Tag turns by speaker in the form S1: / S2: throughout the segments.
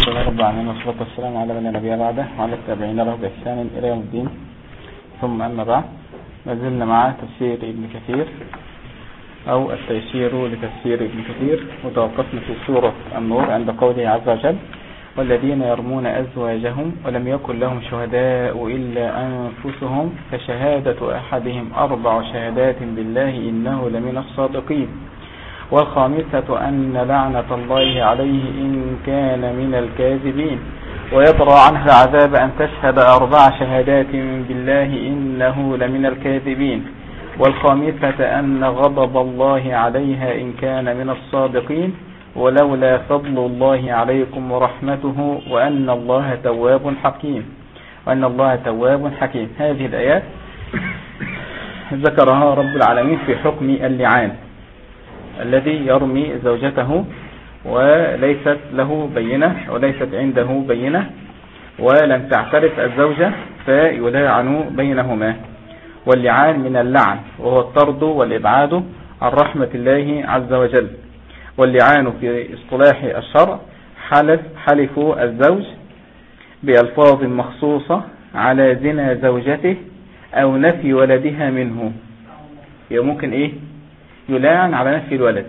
S1: لله رب العالمين، والصلاة والسلام على من لا نبي بعده وعلى التابعين له بإحسان إلى يوم الدين. ثم أما بعد، ما زلنا مع تفسير ابن كثير أو التيسير لتفسير ابن كثير، وتوقفنا في سورة النور عند قوله عز وجل: والذين يرمون أزواجهم ولم يكن لهم شهداء إلا أنفسهم فشهادة أحدهم 4 شهادات بالله إنه لمن الصادقين، والخامسة أن لعنة الله عليه إن كان من الكاذبين، ويدرى عنها العذاب أن تشهد 4 شهادات بالله إنه لمن الكاذبين، والخامسة أن غضب الله عليها إن كان من الصادقين، ولولا فضل الله عليكم ورحمته وأن الله تواب حكيم. هذه الآيات ذكرها رب العالمين في حكم اللعان الذي يرمي زوجته وليست له بينة وليست عنده بينة ولم تعترف الزوجة فيلاعن بينهما. واللعان من اللعن وهو الطرد والإبعاد عن رحمة الله عز وجل. واللعان في اصطلاح الشرع حلف الزوج بألفاظ مخصوصة على زنا زوجته أو نفي ولدها منه. ممكن يلاعن على نفي الولد،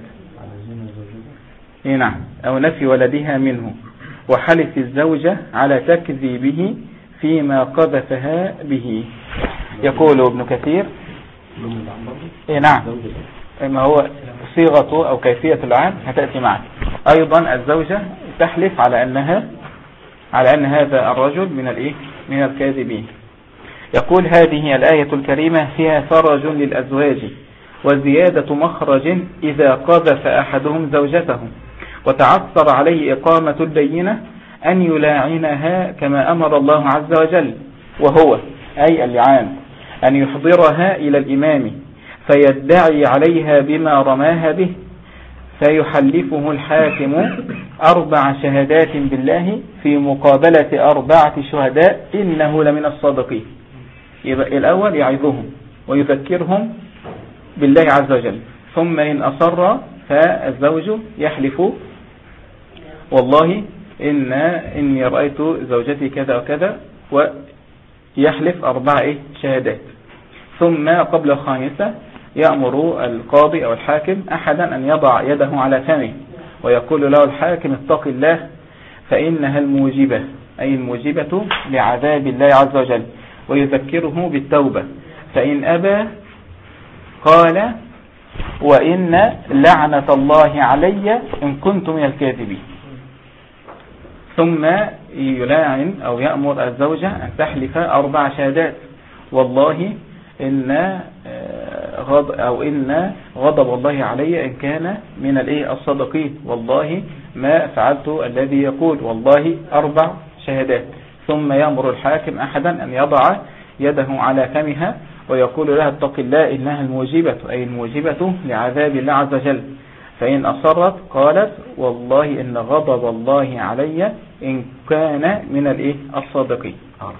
S1: نعم، أو نفي ولدها منه، وحلف الزوجة على تكذيبه فيما قذفها به. يقول ابن كثير نعم، ما هو صيغة أو كيفية اللعان هتأتي معك. أيضا الزوجة تحلف على أن هذا الرجل من الكاذبين. يقول: هذه الآية الكريمة فيها فرج للأزواج وزيادة مخرج إذا قذف أحدهم زوجته وتعثر عليه إقامة البينة أن يلاعنها كما أمر الله عز وجل، وهو أي اللعان أن يحضرها إلى الإمام فيدعي عليها بما رماها به، فيحلفه الحاكم 4 شهادات بالله في مقابلة 4 شهداء إنه لمن الصادقين. يبقى الأول يعظهم ويذكرهم بالله عز وجل، ثم إن أصر فالزوج يحلف: والله إني رأيت زوجتي كذا وكذا، ويحلف 4 شهادات. ثم قبل الخامسة يأمر القاضي أو الحاكم أحدا أن يضع يده على فمه ويقول له الحاكم: اتق الله فإنها الموجبة، أي الموجبة لعذاب الله عز وجل، ويذكره بالتوبة. فإن أبى قال: وإن لعنة الله علي إن كنت من الكاذبين. ثم يلاعن أو يأمر الزوجة أن تحلف 4 شهادات: والله إن غضب الله علي إن كان من الصادقين، والله ما فعلت الذي يقول، والله 4 شهادات. ثم يأمر الحاكم أحدا أن يضع يده على فمها ويقول لها: اتق الله إنها الموجبة، أي الموجبة لعذاب الله عز وجل. فإن أصرت قالت: والله إن غضب الله علي إن كان من الصادقين.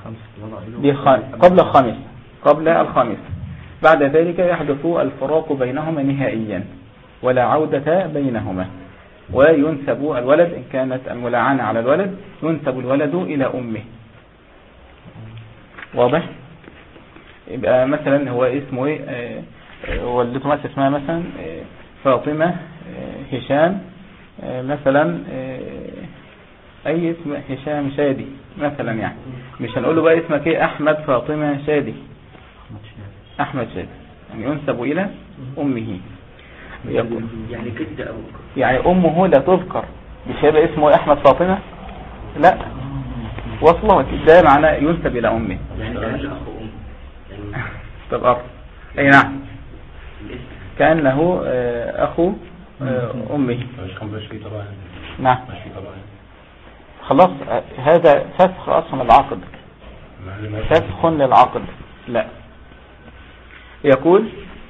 S1: قبل الخامس. بعد ذلك يحدث الفراق بينهما نهائيا ولا عودة بينهما، وينسب الولد إن كانت الملاعنة على الولد ينسب الولد إلى أمه. واضح؟ يبقى مثلا هو اسمه والدته مثلا اسمها مثلا فاطمة هشام مثلا، أي اسم هشام شادي مثلا، يعني مش هنقول له بقى اسمك أحمد فاطمة شادي، أحمد شادي، يعني ينسب إلى أمه.
S2: يعني كده
S1: يعني أمه لا تذكر، مش هيبقى اسمه أحمد فاطمة، لا، وصله ده معناه ينسب إلى أمه.
S2: يعني أخو
S1: طب أي نعم، كأنه أخو أمه. نعم، خلاص، هذا فسخ أصلا العقد، فسخ للعقد. لا، يقول: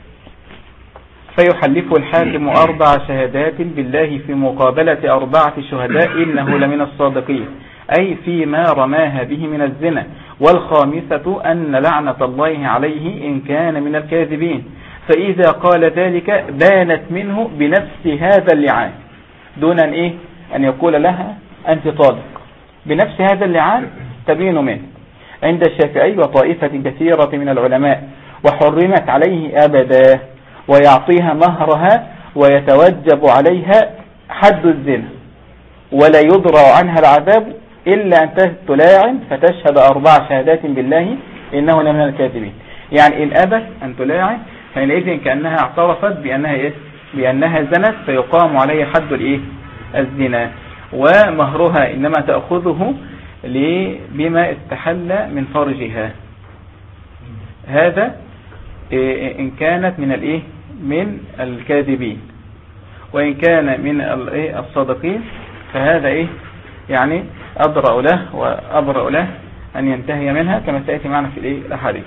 S1: فيحلف الحاكم 4 شهادات بالله في مقابلة 4 شهداء إنه لمن الصادقين، أي فيما رماها به من الزنا. والخامسة أن لعنة الله عليه إن كان من الكاذبين. فإذا قال ذلك بانت منه بنفس هذا اللعان، دون أن يقول لها أنت طالق، بنفس هذا اللعان تبين منه عند الشافعي وطائفة كثيرة من العلماء، وحرمت عليه أبدا، ويعطيها مهرها ويتوجب عليها حد الزنا، ولا يضرع عنها العذاب إلا أن تلاعن فتشهد 4 شهادات بالله إنه لمن الكاذبين. يعني إن أبت أن تلاعن فإنئذ كأنها اعترفت بأنها زنت، فيقام عليها حد الزنا، ومهرها إنما تأخذه بما استحل من فرجها. هذا إن كانت من الكاذبين، وإن كان من الصادقين فهذا يعني أبرأ له وأبرأ له أن ينتهي منها كما سيأتي معنا في الأحاديث.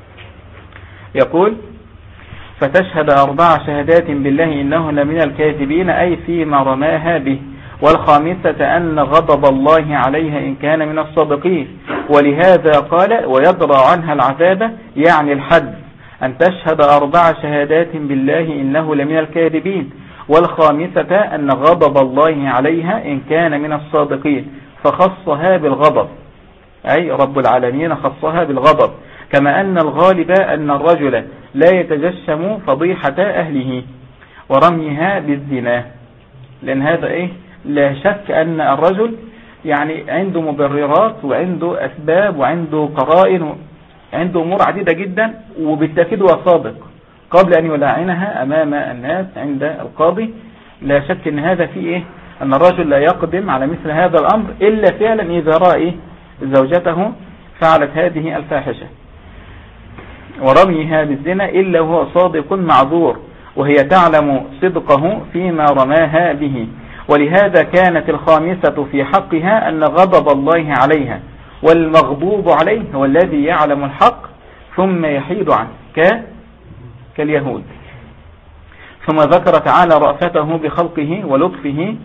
S1: يقول فتشهد 4 شهادات بالله إنه لمن الكاذبين، أي فيما رماها به. والخامسة أن غضب الله عليها إن كان من الصادقين، ولهذا قال ويضرع عنها العذاب، يعني الحد، أن تشهد 4 شهادات بالله إنه لمن الكاذبين. والخامسة أن غضب الله عليها إن كان من الصادقين، فخصها بالغضب، أي رب العالمين خصها بالغضب. كما أن الغالب أن الرجل لا يتجشم فضيحة أهله ورميها بالزنا، لأن هذا لا شك أن الرجل يعني عنده مبررات وعنده أسباب وعنده قرائن عنده أمور عديدة جدا، وبالتأكيد هو صادق قبل أن يلاعنها أمام الناس عند القاضي. لا شك أن هذا فيه أن الرجل لا يقدم على مثل هذا الأمر إلا فعلا إذا رأى زوجته فعلت هذه الفاحشة ورميها بالزنا إلا وهو صادق معذور، وهي تعلم صدقه فيما رماها به. ولهذا كانت الخامسة في حقها أن غضب الله عليها، والمغضوب عليه هو الذي يعلم الحق ثم يحيد عنه كاليهود. ثم ذكر تعالى رأفته بخلقه ولطفه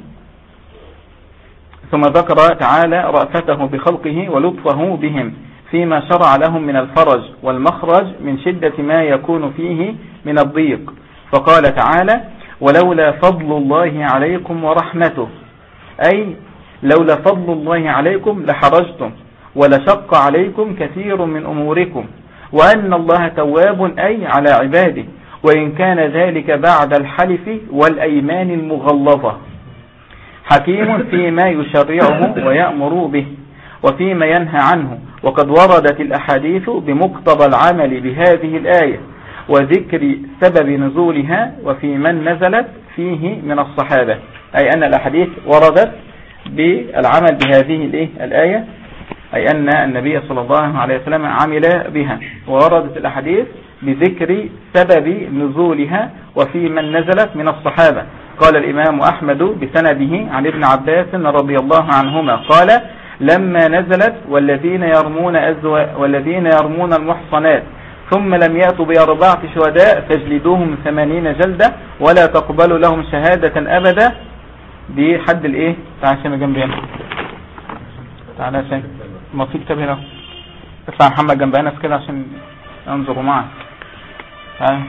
S1: ولطفه بهم فيما شرع لهم من الفرج والمخرج من شدة ما يكون فيه من الضيق. فقال تعالى ولولا فضل الله عليكم ورحمته، أي لولا فضل الله عليكم لحرجتم ولشق عليكم كثير من أموركم، وأن الله تواب أي على عباده، وإن كان ذلك بعد الحلف والأيمان المغلظة، حكيم فيما يشرعه ويأمر به وفيما ينهى عنه. وقد وردت الأحاديث بمقتضى العمل بهذه الآية وذكر سبب نزولها وفي من نزلت فيه من الصحابة، أي أن الأحاديث وردت بالعمل بهذه الآية، أي أن النبي صلى الله عليه وسلم عمل بها، ووردت الأحاديث بذكر سبب نزولها وفي من نزلت من الصحابة. قال الإمام أحمد بسنده عن ابن عباس رضي الله عنهما قال لما نزلت والذين يرمون المحصنات ثم لم يأتوا ب4 شهداء فاجلدوهم 80 جلدة ولا تقبلوا لهم شهادة أبدا. دي حد تعال عشان جنبي هنا، تعال عشان ما في كتاب هنا، اطلع محمد جنب أنس كده عشان انظروا معك. تعال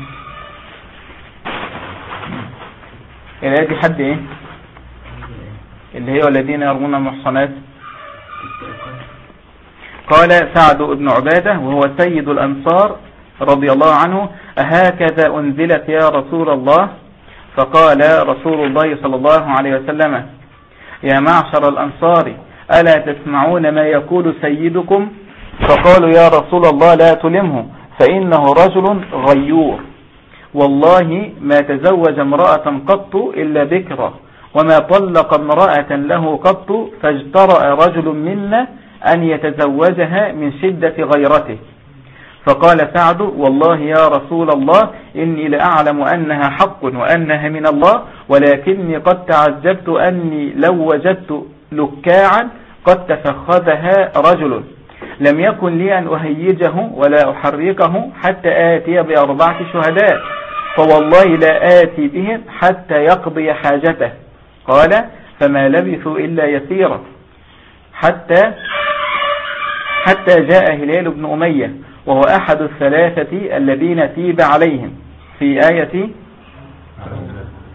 S1: الآية دي حد اللي هي والذين يرمون المحصنات. قال سعد بن عبادة وهو سيد الأنصار رضي الله عنه أهكذا أنزلت يا رسول الله؟ فقال رسول الله صلى الله عليه وسلم يا معشر الأنصار ألا تسمعون ما يقول سيدكم؟ فقالوا يا رسول الله لا تلمه فإنه رجل غيور، والله ما تزوج امرأة قط إلا بكرة، وما طلق امرأة له قط، فاجترأ رجل منا أن يتزوجها من شدة غيرته. فقال سعد والله يا رسول الله إني لأعلم أنها حق وأنها من الله، ولكني قد تعجبت أني لو وجدت لكاعا قد تفخذها رجل لم يكن لي أن أهيجه ولا أحركه حتى آتي ب4 شهداء، فوالله لا آتي بهم حتى يقضي حاجته. قال فما لبثوا إلا يسيرا حتى جاء هلال بن أمية وهو أحد الثلاثة الذين تيب عليهم في آية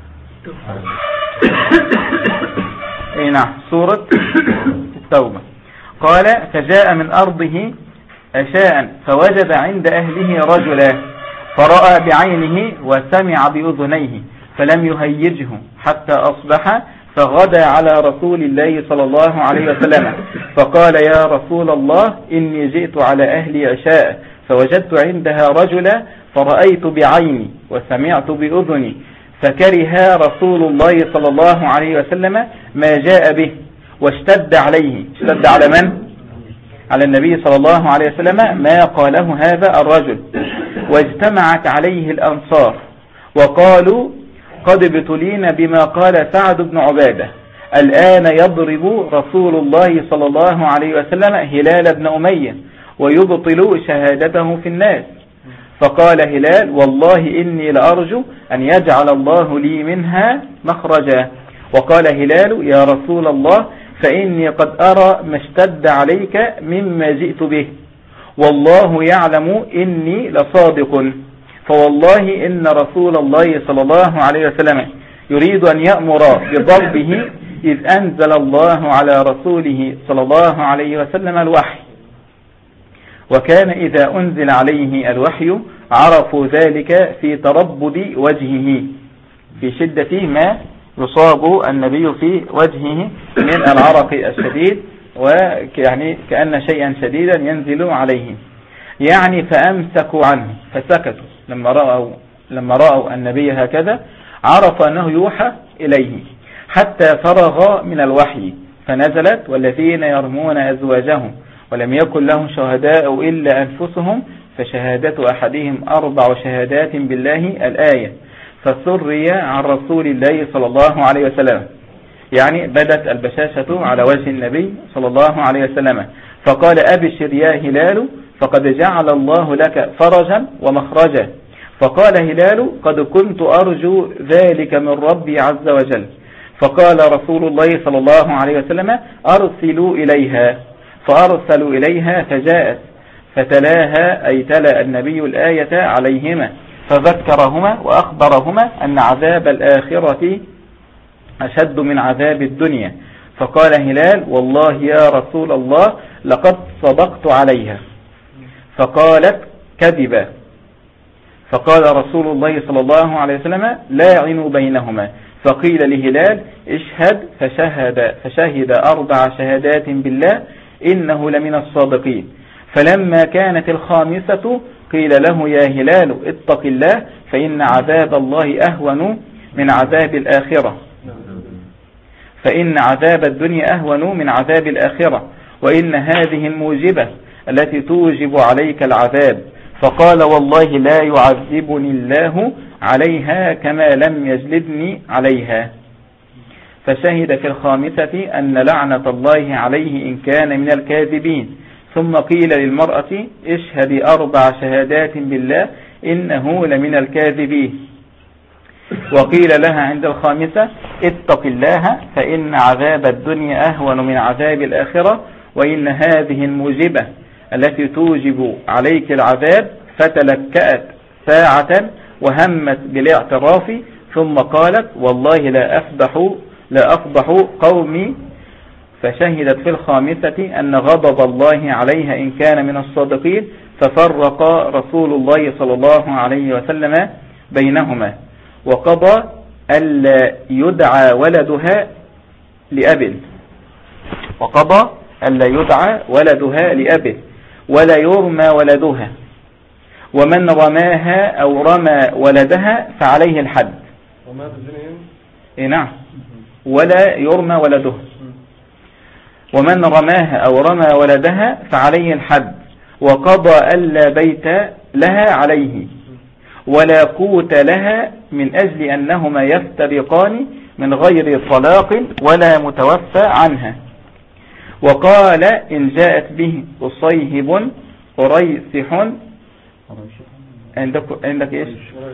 S1: نعم سورة التوبة. قال فجاء من أرضه أشاء فوجد عند أهله رجلا فرأى بعينه وسمع بأذنيه فلم يهيجه حتى أصبح فغدا على رسول الله صلى الله عليه وسلم فقال يا رسول الله إني جئت على أهلي عشاء فوجدت عندها رجلا فرأيت بعيني وسمعت بأذني فكره رسول الله صلى الله عليه وسلم ما جاء به واشتد عليه. اشتد على من؟ على النبي صلى الله عليه وسلم ما قاله هذا الرجل. واجتمعت عليه الأنصار وقالوا قد ابتلينا بما قال سعد بن عبادة الآن يضرب رسول الله صلى الله عليه وسلم هلال بن أمية ويبطل شهادته في الناس. فقال هلال والله إني لأرجو أن يجعل الله لي منها مخرجا. وقال هلال يا رسول الله فإني قد أرى ما اشتد عليك مما جئت به والله يعلم إني لصادق فوالله إن رسول الله صلى الله عليه وسلم يريد أن يأمر بضربه إذ أنزل الله على رسوله صلى الله عليه وسلم الوحي وكان إذا أنزل عليه الوحي عرفوا ذلك في تربد وجهه في شدة ما يصاب النبي في وجهه من العرق الشديد ويعني كأن شيئا شديدا ينزل عليه يعني فأمسكوا عنه فسكتوا لما رأوا النبي هكذا عرف أنه يوحى إليه حتى فرغ من الوحي فنزلت والذين يرمون أزواجهم ولم يكن لهم شهداء إلا أنفسهم فشهادة أحدهم 4 شهادات بالله الآية فسري عن رسول الله صلى الله عليه وسلم يعني بدت البشاشة على وجه النبي صلى الله عليه وسلم فقال أبشر يا هلال فقد جعل الله لك فرجا ومخرجا. فقال هلال قد كنت أرجو ذلك من ربي عز وجل. فقال رسول الله صلى الله عليه وسلم أرسلوا إليها فأرسلوا إليها فجاءت فتلاها أي تلا النبي الآية عليهما فذكرهما وأخبرهما أن عذاب الآخرة أشد من عذاب الدنيا. فقال هلال والله يا رسول الله لقد صدقت عليها فقالت كذبا. فقال رسول الله صلى الله عليه وسلم لاعنوا بينهما. فقيل لهلال اشهد فشهد 4 شهادات بالله إنه لمن الصادقين. فلما كانت 5 قيل له يا هلال اتق الله فإن عذاب الله أهون من عذاب الآخرة فإن عذاب الدنيا أهون من عذاب الآخرة وإن هذه الموجبة التي توجب عليك العذاب. فقال والله لا يعذبني الله عليها كما لم يجلدني عليها. فشهد في 5 أن لعنة الله عليه إن كان من الكاذبين. ثم قيل للمرأة اشهدي 4 شهادات بالله إنه لمن الكاذبين. وقيل لها عند 5 اتق الله فإن عذاب الدنيا أهون من عذاب الآخرة وإن هذه الموجبة التي توجب عليك العذاب. فتلكأت ساعة وهمت بالاعتراف ثم قالت والله لا أفضح قومي. فشهدت في 5 أن غضب الله عليها إن كان من الصادقين. ففرق رسول الله صلى الله عليه وسلم بينهما وقضى ألا يدعى ولدها لأبل ولا يرمى ولدها ومن رماها أو رمى ولدها فعليه الحد. نعم ولا يرمى ولدها ومن رماها أو رمى ولدها فعليه الحد. وقضى ألا بيت لها عليه ولا قوت لها من أجل أنهما يفترقان من غير طلاق ولا متوفى عنها. وقال إن جاءت به أصيهب قريسح عندك إيش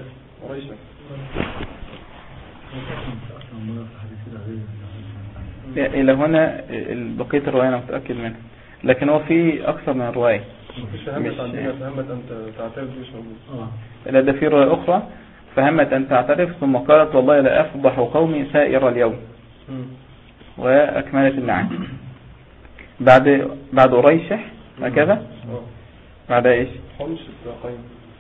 S1: إلى هنا بقية الرواية أنا متأكد منها لكن هو في أكثر من رواية
S3: فهمت أن تعترف مش موجود.
S1: لا ده في رواية أخرى فهمت أن تعترف ثم قالت والله لا أفضح قومي سائر اليوم وأكملت المعنى. بعد أريشح هكذا. بعد ايش؟
S3: حمش الساقين.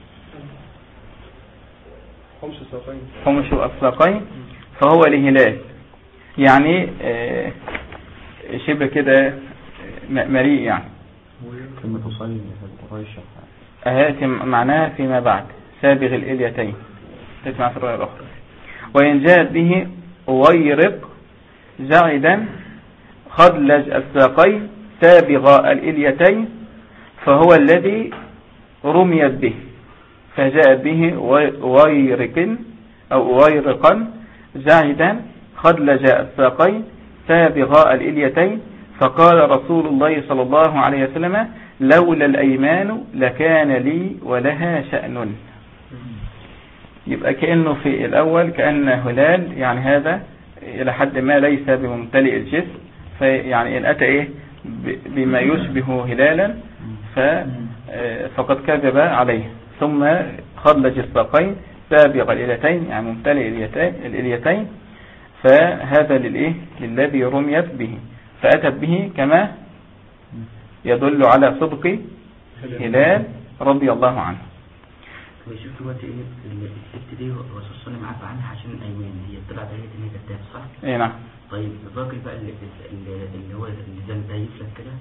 S1: حمش الساقين فهو الهلال، يعني شبه كده مريء يعني.
S4: كلمة صين أريشح
S1: أهاتي معناها فيما بعد سابغ الإليتين تسمع في الرواية الأخرى. وإن جاءت به أويرق زعدا خدلج الساقين سابغ الإليتين فهو الذي رميت به، فجاءت به أويرق أو أويرقا زعدا خدلج الساقين سابغ الإليتين، فقال رسول الله صلى الله عليه وسلم لولا الأيمان لكان لي ولها شأن. يبقى كأنه في الأول كأن هلال، يعني هذا إلى حد ما ليس بممتلئ الجسم، فيعني إن أتى بما يشبه هلالا فقد كذب عليه. ثم خدلج الساقين سابغ الإليتين يعني ممتلئ الإليتين، فهذا للذي رميت به، فأتت به كما يدل على صدق هلال رضي الله عنه.
S2: وشوف دلوقتي الست دي الرسول صلى الله عليه وسلم عفى عنها عشان الايمان، هي طلعت هي ان هي كانت صح؟
S1: اي نعم.
S2: طيب الراجل بقى اللي هو اللي زي يفلت كده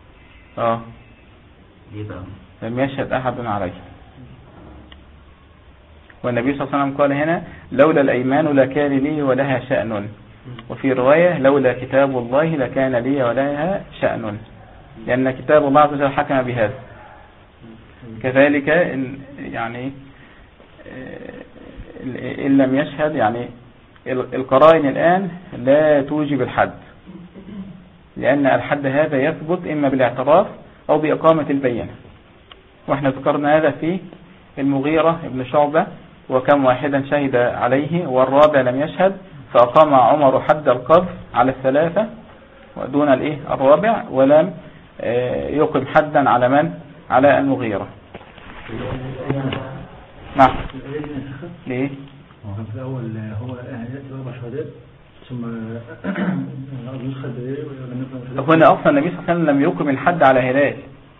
S2: ليه بقى؟
S1: لم يشهد احد عليه. والنبي صلى الله عليه وسلم قال هنا لولا الايمان لكان لي ولها شأن، وفي رواية لولا كتاب الله لكان لي ولها شأن، لأن كتاب الله عز وجل حكم بهذا. كذلك يعني إن لم يشهد، يعني القرائن الآن لا توجب الحد، لأن الحد هذا يثبت إما بالاعتراف أو بإقامة البينة، وإحنا ذكرنا هذا في المغيرة ابن شعبة، وكم واحدا شهد عليه والرابع لم يشهد، فأقام عمر حد القذف على الثلاثة ودون الرابع، ولم يقم حدا على من؟ على المغيرة. نعم. ليه؟
S4: في الأول هو يأتي بأربع شهادات ثم
S1: هنا أصلا النبي صلى الله عليه وسلم لم يقم الحد على هلال،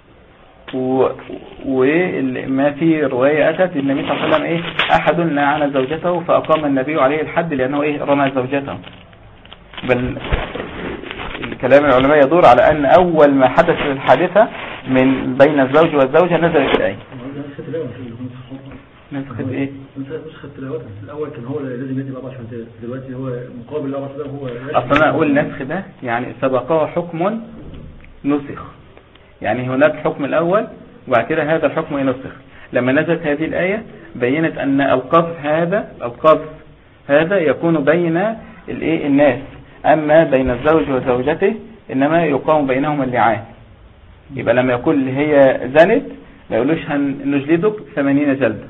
S1: وما في رواية أتت النبي صلى الله عليه وسلم أحد لعن زوجته فأقام النبي عليه الحد لأنه رمى زوجته. بل الكلام العلماء يدور على أن أول ما حدث الحادثة من بين الزوج والزوجة نزلت الآية. نسخة ايه؟
S4: نسخة تلاوتها. الأول كان هو لازم يدي بأربع شهادات، دلوقتي هو مقابل الأربع شهادات هو
S1: أصلا أقول نسخ ده يعني سبقه حكم نسخ، يعني هناك حكم الأول وبعد كده هذا الحكم ينسخ. لما نزلت هذه الآية بينت أن القذف هذا يكون بين الناس، أما بين الزوج وزوجته إنما يقام بينهم اللعان. يبقى لما يقول هي زنت ما يقولوش هنجلدك 80 جلدة،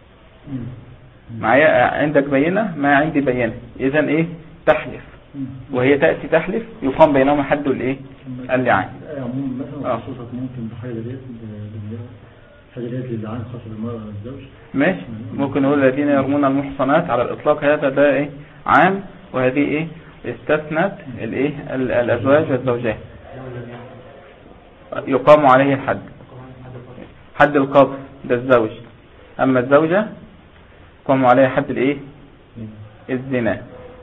S1: معايا عندك بينة ما عندي بينة، إذن تحلف، وهي تأتي تحلف يقام بينهم حد اللعان.
S4: مثلا خصوصا ممكن بحاجة للعان خاصة بالمرأة والزوج.
S1: ماشي، ممكن نقول الذين يرمون المحصنات على الإطلاق، هذا ده عام، وهذه استثنت الأزواج والزوجات يقام عليه الحد، حد القذف ده الزوج، أما الزوجة يقام عليها حد الزنا،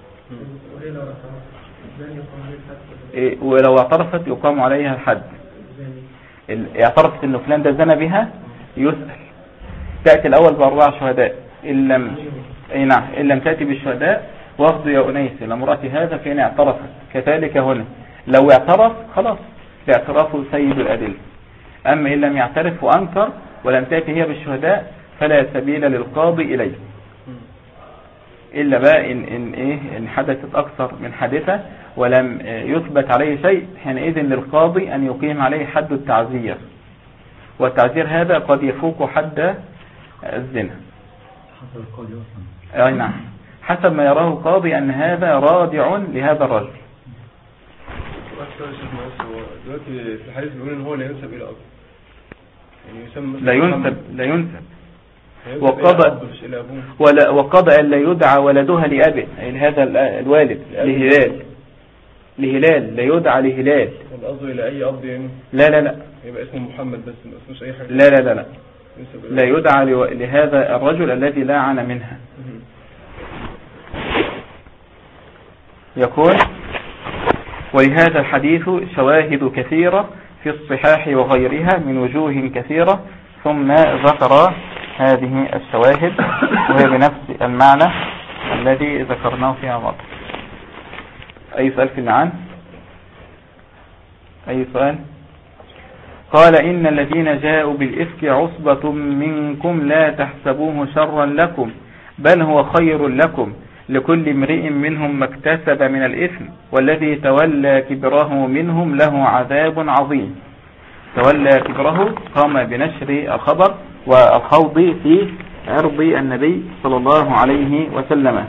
S1: ولو اعترفت يقام عليها الحد. اعترفت انه فلان ده زنا بها يسأل، تأتي الأول بأربع شهداء، إن لم تأتي بالشهداء واخذوا يا أنيس لمرأتي هذا فإن اعترفت. كذلك هنا لو اعترف خلاص الاعتراف سيد الأدلة، أما إن لم يعترف وأنكر ولم تأتي هي بالشهداء فلا سبيل للقاضي إليه، إلا بقى إن حدثت أكثر من حادثة ولم يثبت عليه شيء، حينئذ للقاضي أن يقيم عليه حد التعزير، والتعزير هذا قد يفوق حد الزنا. نعم، حسب ما يراه القاضي أن هذا رادع لهذا الرجل.
S3: دلوقتي في الحديث بيقول ان هو لا ينسب الى اب، يعني يسمى
S1: لا ينسب وقضى أن لا يدعى ولدها لأبه، أي هذا الوالد لهلال، لهلال، لا يدعى لهلال.
S3: القصد إلى أي أب يعني؟
S1: لا لا لا،
S3: يبقى اسمه محمد بس ما اسموش أي حاجة.
S1: لا لا لا لا، لا يدعى لهذا الرجل الذي لاعن منها. يقول: ولهذا الحديث شواهد كثيرة في الصحاح وغيرها من وجوه كثيرة، ثم ذكر هذه الشواهد وهي بنفس المعنى الذي ذكرناه فيها مرة. أي سؤال في المعان؟ أي سؤال؟ قال: إن الذين جاءوا بالإفك عصبة منكم لا تحسبوه شرا لكم بل هو خير لكم لكل امرئ منهم ما اكتسب من الإثم والذي تولى كبره منهم له عذاب عظيم. تولى كبره قام بنشر الخبر والخوض في عرض النبي صلى الله عليه وسلم.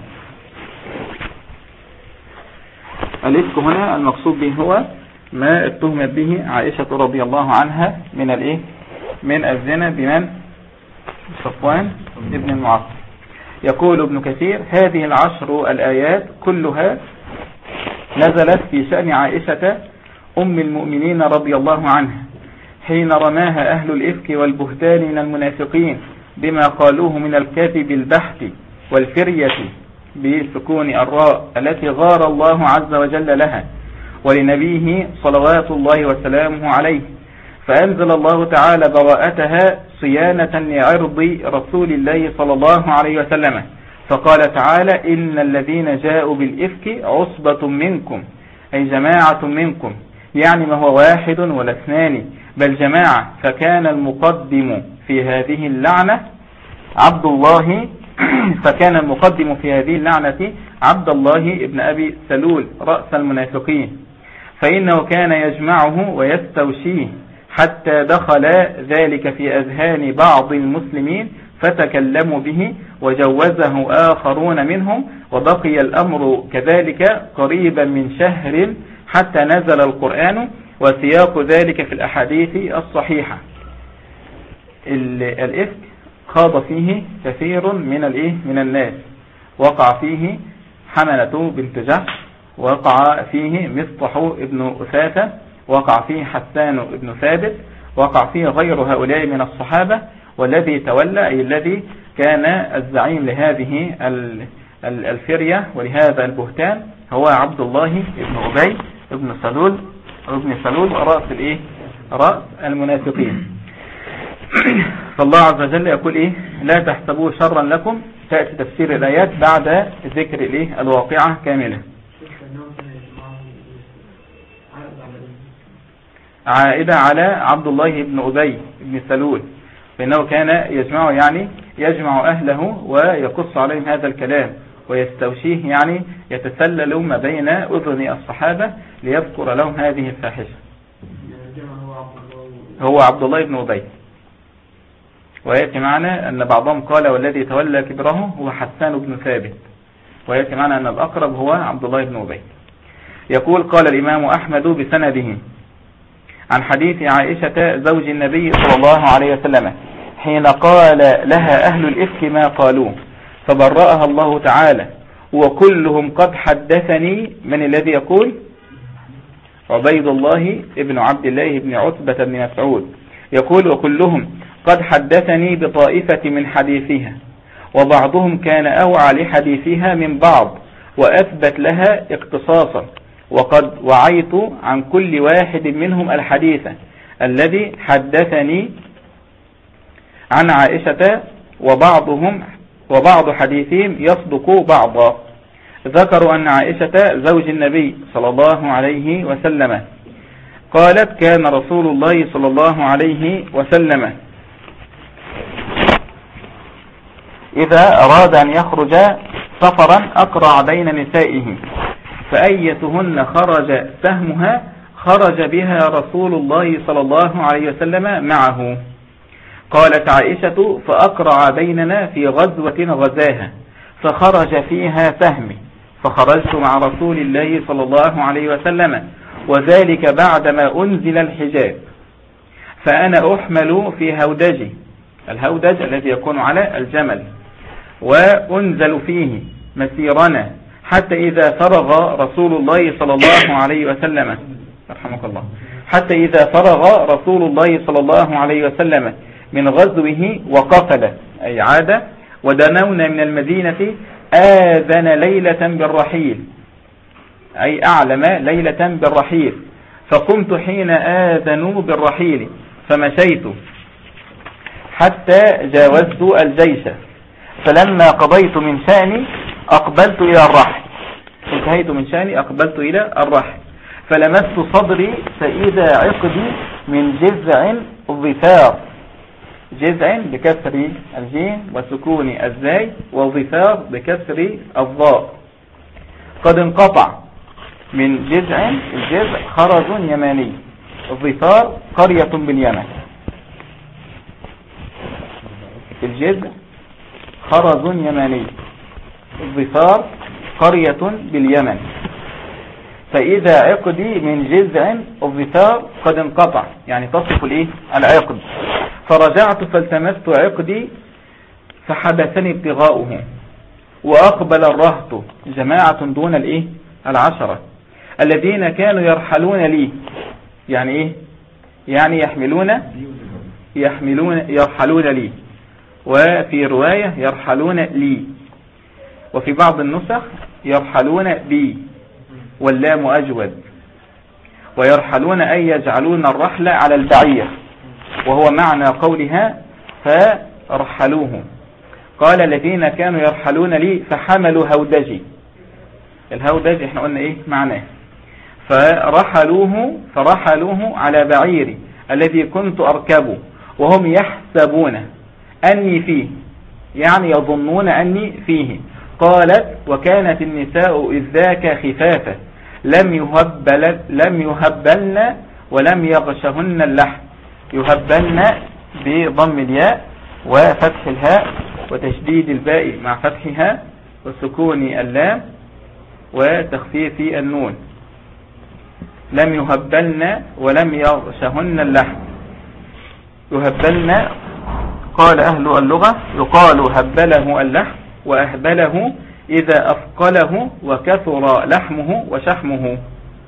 S1: الإفك هنا المقصود به هو ما اتهمت به عائشة رضي الله عنها من الايه؟ من الزنا بمن؟ صفوان ابن المعطل. يقول ابن كثير: هذه 10 الآيات كلها نزلت في شأن عائشة أم المؤمنين رضي الله عنها حين رماها أهل الإفك والبهتان من المنافقين بما قالوه من الكذب البحت والفرية بسكون الراء التي غار الله عز وجل لها ولنبيه صلوات الله وسلامه عليه، فأنزل الله تعالى براءتها صيانة لعرض رسول الله صلى الله عليه وسلم، فقال تعالى: إن الذين جاءوا بالإفك عصبة منكم، أي جماعة منكم، يعني ما هو واحد ولا اثنان بل جماعة. فكان المقدم في هذه اللعنة عبد الله فكان المقدم في هذه اللعنة عبد الله ابن أبي سلول رأس المنافقين، فإنه كان يجمعه ويستوشيه حتى دخل ذلك في أذهان بعض المسلمين فتكلموا به وجوزه آخرون منهم، وبقي الأمر كذلك قريبا من شهر حتى نزل القرآن، وسياق ذلك في الأحاديث الصحيحة. الإفك خاض فيه كثير من الناس، وقع فيه حملة بنت جحش، وقع فيه مصطح ابن أثاثة، وقع فيه حسان ابن ثابت، وقع فيه غير هؤلاء من الصحابة، والذي تولى أي الذي كان الزعيم لهذه الفرية ولهذا البهتان هو عبد الله ابن أبي ابن سلول رأس المنافقين. فالله عز وجل يقول لا تحسبوه شرا لكم. تأتي تفسير الآيات بعد ذكر الواقعة كاملة. عائدة على عبد الله بن أبي بن سلول، فإنه كان يجمع أهله ويقص عليهم هذا الكلام ويستوشيه، يعني يتسلل ما بين أذن الصحابة ليذكر لهم هذه الفاحشة. هو عبد الله بن أبي. ويأتي معنا أن بعضهم قال والذي تولى كبره هو حسان بن ثابت، ويأتي معنا أن الأقرب هو عبد الله بن أبي. يقول: قال الإمام أحمد بسنده عن حديث عائشة زوج النبي صلى الله عليه وسلم حين قال لها أهل الإفك ما قالوه فبرأها الله تعالى، وكلهم قد حدثني. من الذي يقول؟ عبيد الله ابن عبد الله بن عتبة بن مسعود يقول: وكلهم قد حدثني بطائفة من حديثها، وبعضهم كان أوعى لحديثها من بعض وأثبت لها اقتصاصا، وقد وعيت عن كل واحد منهم الحديث الذي حدثني عن عائشة، وبعض حديثهم يصدق بعضا. ذكروا أن عائشة زوج النبي صلى الله عليه وسلم قالت: كان رسول الله صلى الله عليه وسلم إذا أراد أن يخرج سفرا أقرع بين نسائه، فأيتهن خرج سهمها خرج بها رسول الله صلى الله عليه وسلم معه. قالت عائشة: فأقرع بيننا في غزوة غزاها فخرج فيها سهمي، فخرجت مع رسول الله صلى الله عليه وسلم، وذلك بعدما أنزل الحجاب، فأنا أحمل في هودجي، الهودج الذي يكون على الجمل، وأنزل فيه مسيرنا حتى إذا فرغ رسول الله صلى الله عليه وسلم رحمك الله حتى إذا فرغ رسول الله صلى الله عليه وسلم من غزوه وقفل أي عاد ودنونا من المدينة آذن ليلة بالرحيل أي أعلم ليلة بالرحيل فقمت حين آذنوا بالرحيل فمشيت حتى جاوزت الجيش فلما قضيت من شأني أقبلت إلى الرحل انتهيت من شأني أقبلت إلى الرحل فلمست صدري فإذا عقدي من جذع الظفار جذع بكسر الجيم وسكون الزاي وظفار بكسر الضاء قد انقطع من جذع الجذع خرز يماني الظفار قرية باليمن الجذع خرز يماني الظفار قرية باليمن فإذا عقدي من جذع الظفار قد انقطع يعني تصف العقد فرجعت فالتمست عقدي فحدثني ابتغاؤه وأقبل الرهط جماعة دون العشرة الذين كانوا يرحلون لي يعني يعني يرحلون لي وفي رواية يرحلون لي وفي بعض النسخ يرحلون بي واللام أجود ويرحلون أي يجعلون الرحلة على البعير وهو معنى قولها فرحلوه قال الذين كانوا يرحلون لي فحملوا هودجي الهودج احنا قلنا معناه فرحلوه على بعيري الذي كنت أركبه وهم يحسبون أني فيه يعني يظنون أني فيه قالت وكانت النساء إذ ذاك خفافة لم يهبلن ولم يغشهن اللحم يهبلن بضم الياء وفتح الهاء وتشديد الباء مع فتحها وسكون اللام وتخفيف النون لم يهبلن ولم يغشهن اللحم يهبلن قال أهل اللغة يقال هبله اللحم وأهبله إذا أثقله وكثر لحمه وشحمه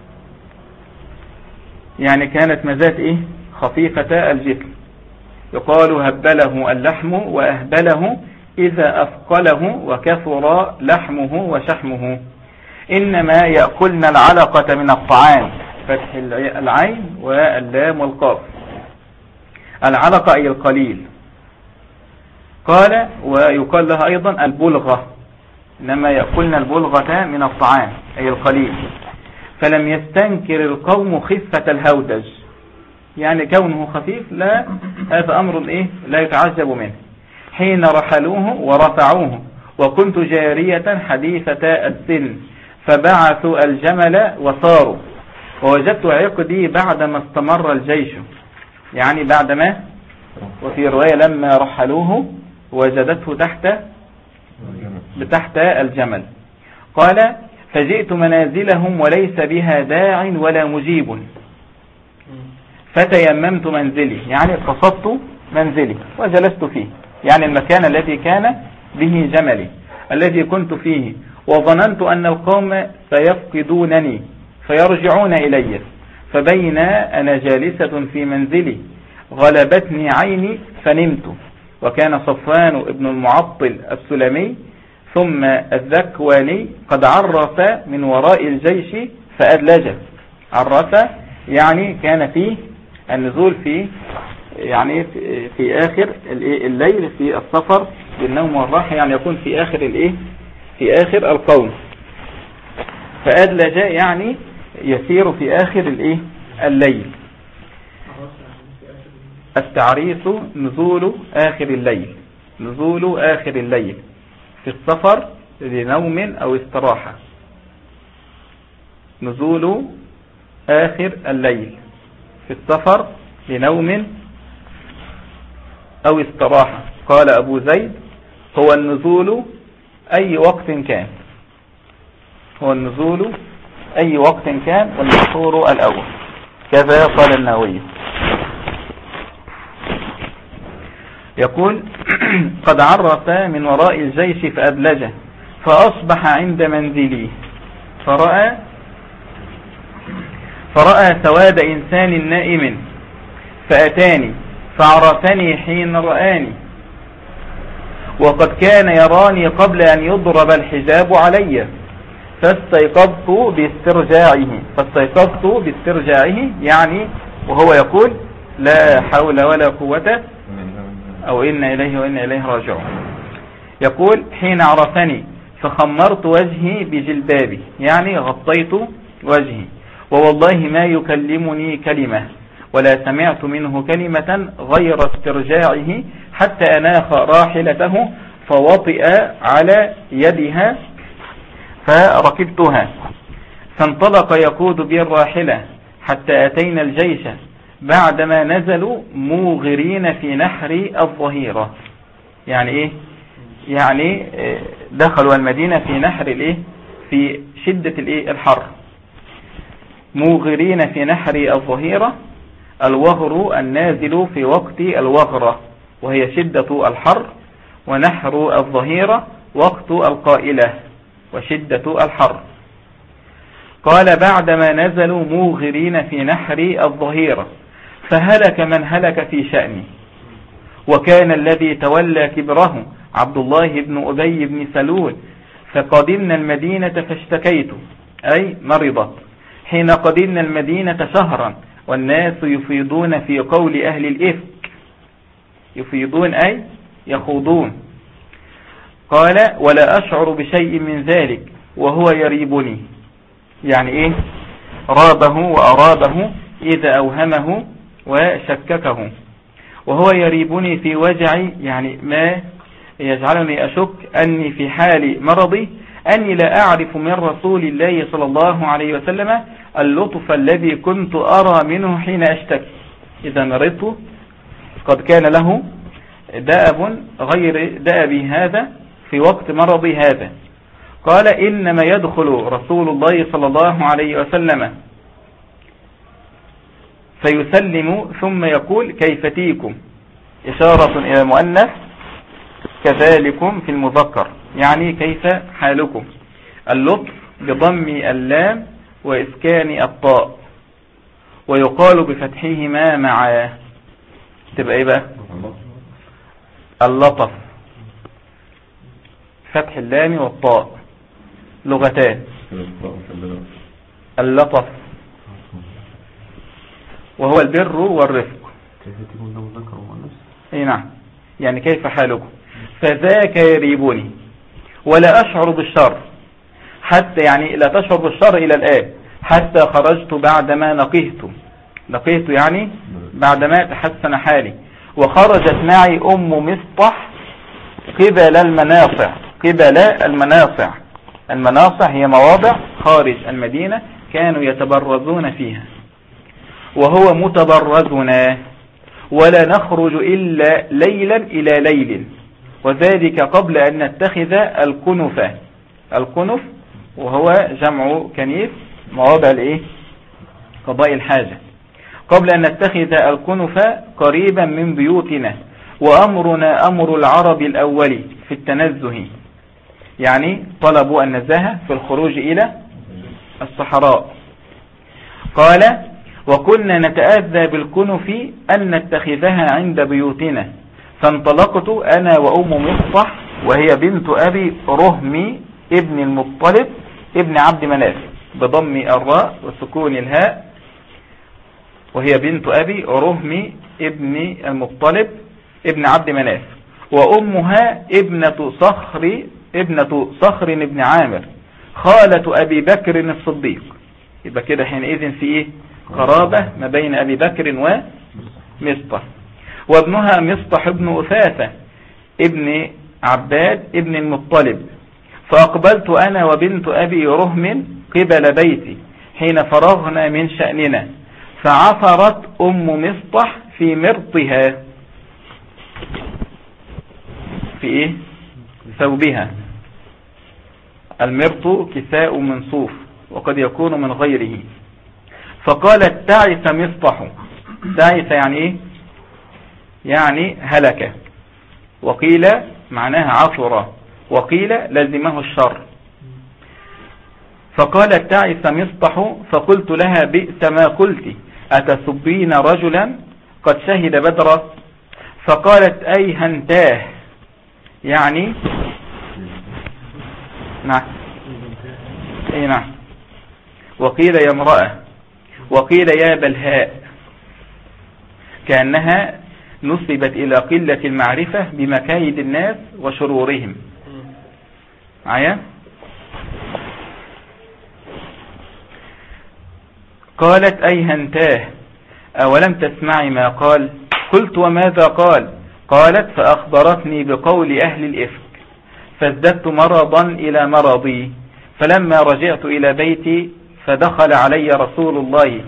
S1: يعني كانت مزات خفيفة الجسم يقال هبله اللحم وأهبله إذا أثقله وكثر لحمه وشحمه إنما يأكلن العلقة من الطعام فتح العين واللام والقاف العلقة أي القليل قال ويقال لها أيضا البلغة إنما يأكلن البلغة من الطعام أي القليل فلم يستنكر القوم خفة الهودج يعني كونه خفيف لا هذا أمر لا يتعجب منه حين رحلوه ورفعوه وكنت جارية حديثة السن فبعثوا الجمل وصاروا ووجدت عقدي بعدما استمر الجيش يعني بعدما وفي رواية لما رحلوه وجدته تحت الجمل قال فجئت منازلهم وليس بها داع ولا مجيب فتيممت منزلي يعني قصدت منزلي وجلست فيه يعني المكان الذي كان به جملي الذي كنت فيه وظننت أن القوم سيفقدونني فيرجعون إلي فبين أنا جالسة في منزلي غلبتني عيني فنمت وكان صفوان ابن المعطل السلمي ثم الذكواني قد عرف من وراء الجيش فأدلج عرف يعني كان فيه النزول يعني في آخر الليل في السفر بالنوم والراحة يعني يكون في آخر في آخر القوم فأدلج يعني يسير في آخر الليل التعريس نزول آخر الليل في السفر لنوم أو استراحة نزول آخر الليل في السفر لنوم أو استراحة قال أبو زيد هو النزول أي وقت كان والمشهور الأول كذا قال النووي يقول قد عرف من وراء الجيش فأدلجه فأصبح عند منزلي فرأى سواد إنسان نائم فأتاني فعرفني حين رآني، وقد كان يراني قبل أن يضرب الحجاب علي، فاستيقظت باسترجاعه يعني وهو يقول لا حول ولا قوة أو إنا إليه وإنا إليه راجعون. يقول حين عرفني فخمرت وجهي بجلبابي يعني غطيت وجهي، ووالله ما يكلمني كلمة ولا سمعت منه كلمة غير استرجاعه حتى أناخ راحلته فوطئ على يدها فركبتها، فانطلق يقود بي الراحلة حتى أتينا الجيش بعدما نزلوا موغرين في نحر الظهيرة. يعني إيه؟ يعني دخلوا المدينة في نحر الإيه؟ في شدة الإيه؟ الحر. موغرين في نحر الظهيرة، الوغر النازل في وقت الوغرة وهي شدة الحر، ونحر الظهيرة وقت القائلة وشدة الحر. قال بعدما نزلوا موغرين في نحر الظهيرة فهلك من هلك في شأني، وكان الذي تولى كبره عبد الله بن أبي بن سلول، فقدمنا المدينة فاشتكيت أي مرضت. حين قدمنا المدينة شهرا والناس يفيضون في قول أهل الإفك، يفيضون أي يخوضون. قال ولا أشعر بشيء من ذلك وهو يريبني، يعني إيه؟ رابه وأرابه إذا أوهمه وشككه، وهو يريبني في وجعي يعني ما يجعلني أشك أني في حال مرضي أني لا أعرف من رسول الله صلى الله عليه وسلم اللطف الذي كنت أرى منه حين أشتكي. إذا مرضت قد كان له دأب غير دأبي هذا في وقت مرضي هذا. قال إنما يدخل رسول الله صلى الله عليه وسلم فيسلم ثم يقول كيف تيكم، إشارة إلى المؤنث، كذلكم في المذكر يعني كيف حالكم. اللطف بضم اللام وإسكان الطاء، ويقال بفتحهما معا، تبقى إيه بقى؟ اللطف، فتح اللام والطاء لغتان. اللطف وهو البر والرفق. اي نعم، يعني كيف حالكم. فذاك يريبني ولا أشعر بالشر، حتى يعني لا تشعر بالشر إلى الآن، حتى خرجت بعدما لقيت يعني بعدما تحسن حالي، وخرجت معي أم مصطح قبل المناصع. المناصع هي مواضع خارج المدينة كانوا يتبرزون فيها، وهو متبرزنا، ولا نخرج إلا ليلا إلى ليل، وذلك قبل أن نتخذ الكنف وهو جمع كنيف، مواضع الايه؟ قضاء الحاجة. قبل أن نتخذ الكنف قريبا من بيوتنا، وأمرنا أمر العرب الأول في التنزه، يعني طلبوا النزاهة في الخروج إلى الصحراء. قال وكنا نتأذى بالكنف أن نتخذها عند بيوتنا، فانطلقت أنا وأم مصطح وهي بنت أبي رهم ابن المطلب ابن عبد مناف بضم الراء وسكون الهاء، وهي بنت أبي رهم ابن المطلب ابن عبد مناف، وأمها ابنة صخر ابن عامر خالة أبي بكر الصديق. يبقى كده حينئذ في إيه؟ قرابة ما بين أبي بكر ومصطح. وابنها مصطح ابن أثاثة ابن عباد ابن المطلب. فأقبلت أنا وبنت أبي رهم قبل بيتي حين فرغنا من شأننا، فعثرت أم مصطح في مرطها، في إيه؟ ثوبها. المرط كساء من صوف وقد يكون من غيره. فقالت تعس مصطح. تعس يعني إيه؟ يعني هلك، وقيل معناها عثر، وقيل لزمه الشر. فقالت تعس مصطح فقلت لها بئس ما قلت أتسبين رجلا قد شهد بدرا. فقالت أي هنتاه يعني نعم اي نعم. وقيل يا امرأة وقيل يا بلهاء، كأنها نسبت إلى قلة المعرفة بمكايد الناس وشرورهم. معايا؟ قالت أي هنتاه أولم تسمعي ما قال؟ قلت وماذا قال؟ قالت فأخبرتني بقول أهل الإفك فازددت مرضا إلى مرضي، فلما رجعت إلى بيتي فدخل علي رسول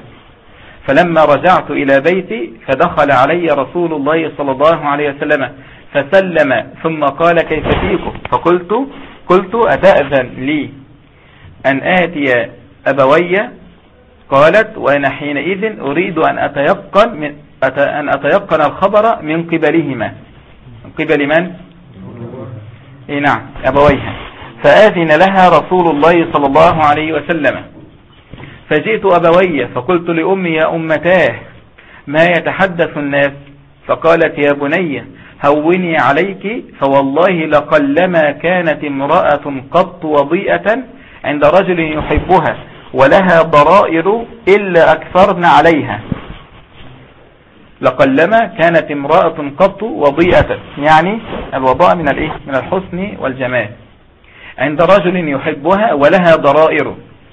S1: الله صلى الله عليه وسلم فسلم ثم قال كيف فيكم؟ قلت أتأذن لي أن آتي أبوي؟ قالت وأنا حينئذ أريد أن أتيقن الخبر من قبلهما. من قبل من؟ نعم أبويها. فآذن لها رسول الله صلى الله عليه وسلم، فجئت أبوي فقلت لأمي يا أمتاه ما يتحدث الناس؟ فقالت يا بني هوني عليك، فوالله لقلما كانت امرأة قط وضيئة عند رجل يحبها ولها ضرائر إلا أكثرن عليها. لقلما كانت امرأة قط وضيئة يعني الوضاء من الحسن والجمال عند رجل يحبها ولها ضرائر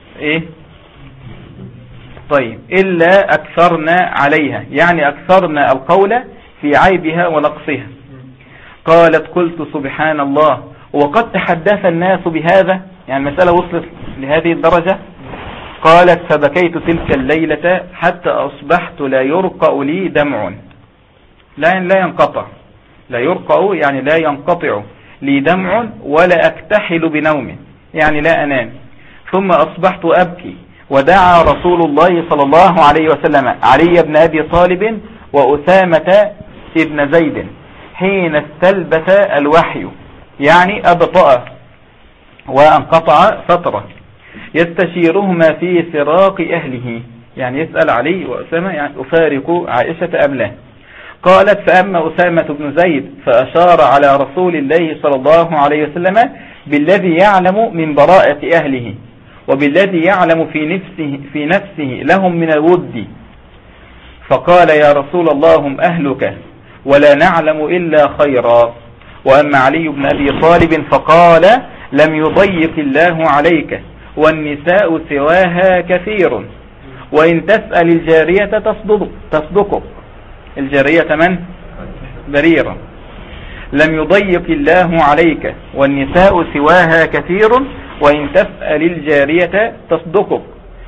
S1: طيب إلا أكثرن عليها يعني أكثرن القول في عيبها ونقصها. قالت قلت سبحان الله وقد تحدث الناس بهذا، يعني المسألة وصلت لهذه الدرجة. قالت فبكيت تلك الليلة حتى أصبحت لا يرقأ لي دمع، لا ينقطع، لا يرقأ يعني لا ينقطع لي دمع ولا أكتحل بنوم يعني لا أنام. ثم أصبحت أبكي ودعا رسول الله صلى الله عليه وسلم علي بن أبي طالب وأسامة ابن زيد حين استلبث الوحي يعني أبطأ وانقطع فترة، يستشيرهما في فراق أهله، يعني يسأل علي وأسامة يعني أفارق عائشة أم لا. قالت فأما أسامة بن زيد فأشار على رسول الله صلى الله عليه وسلم بالذي يعلم من براءة أهله وبالذي يعلم في نفسه لهم من الود، فقال يا رسول الله هم أهلك ولا نعلم إلا خيرا. وأما علي بن أبي طالب فقال لم يضيق الله عليك والنساء سواها كثير وإن تسأل الجارية تصدقك. الجارية من؟ بريرة. لم يضيق الله عليك والنساء سواها كثير وإن تسأل الجارية تصدقك.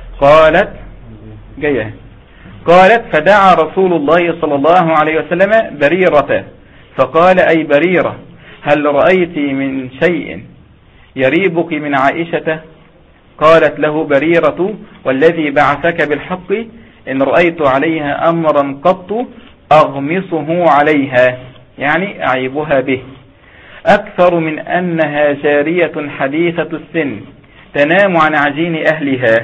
S1: قالت فدعا رسول الله صلى الله عليه وسلم بريرة فقال أي بريرة هل رأيت من شيء يريبك من عائشة؟ قالت له بريرة والذي بعثك بالحق إن رأيت عليها أمرا قط أغمصه عليها يعني أعيبها به أكثر من أنها جارية حديثة السن تنام عن عجين أهلها.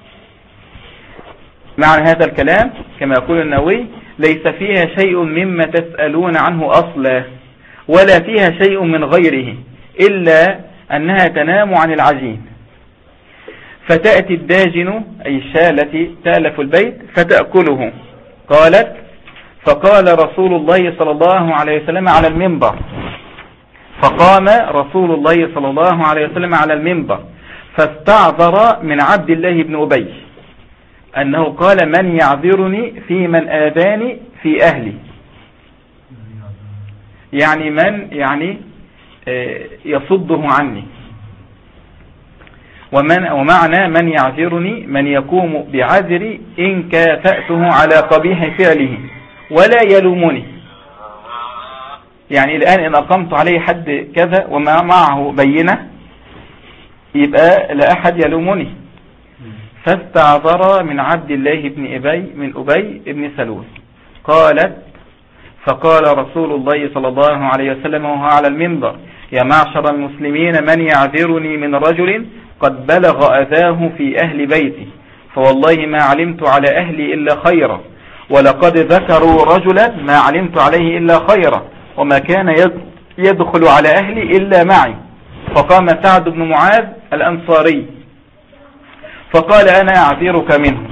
S1: معنى هذا الكلام كما يقول النووي ليس فيها شيء مما تسألون عنه أصلا ولا فيها شيء من غيره إلا أنها تنام عن العجين. فتأتي الداجن أي الشاة التي تألف البيت فتأكله. قالت فقال رسول الله صلى الله عليه وسلم على المنبر، فقام رسول الله صلى الله عليه وسلم على المنبر فاستعذر من عبد الله بن أبي أنه قال من يعذرني في من آذاني في أهلي، يعني من يعني يصده عني، ومعنى من يعذرني من يقوم بعذري إن كافأته على قبيح فعله ولا يلومني، يعني الآن إن أقمت عليه حد كذا وما معه بينة يبقى لا أحد يلومني. فاستعذر من عبد الله بن أبي بن سلول. قالت فقال رسول الله صلى الله عليه وسلم وهو على المنبر يا معشر المسلمين من يعذرني من رجل قد بلغ أذاه في أهل بيتي، فوالله ما علمت على أهلي إلا خيرا، ولقد ذكروا رجلا ما علمت عليه إلا خيرا، وما كان يدخل على أهلي إلا معي. فقام سعد بن معاذ الأنصاري فقال أنا أعذرك منه،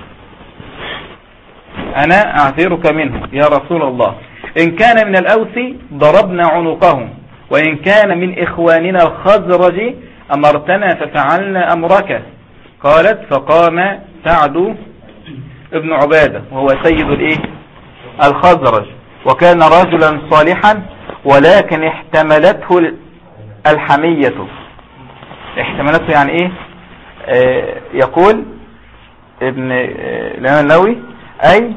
S1: أنا أعذرك منه يا رسول الله، إن كان من الأوس ضربنا عنقهم، وإن كان من إخواننا الخزرج أمرتنا ففعلنا أمرك. قالت فقام سعد ابن عبادة وهو سيد الخزرج، وكان رجلا صالحا، ولكن احتملته الحمية. احتملته يعني ايه؟ يقول ابن الإمام النووي أي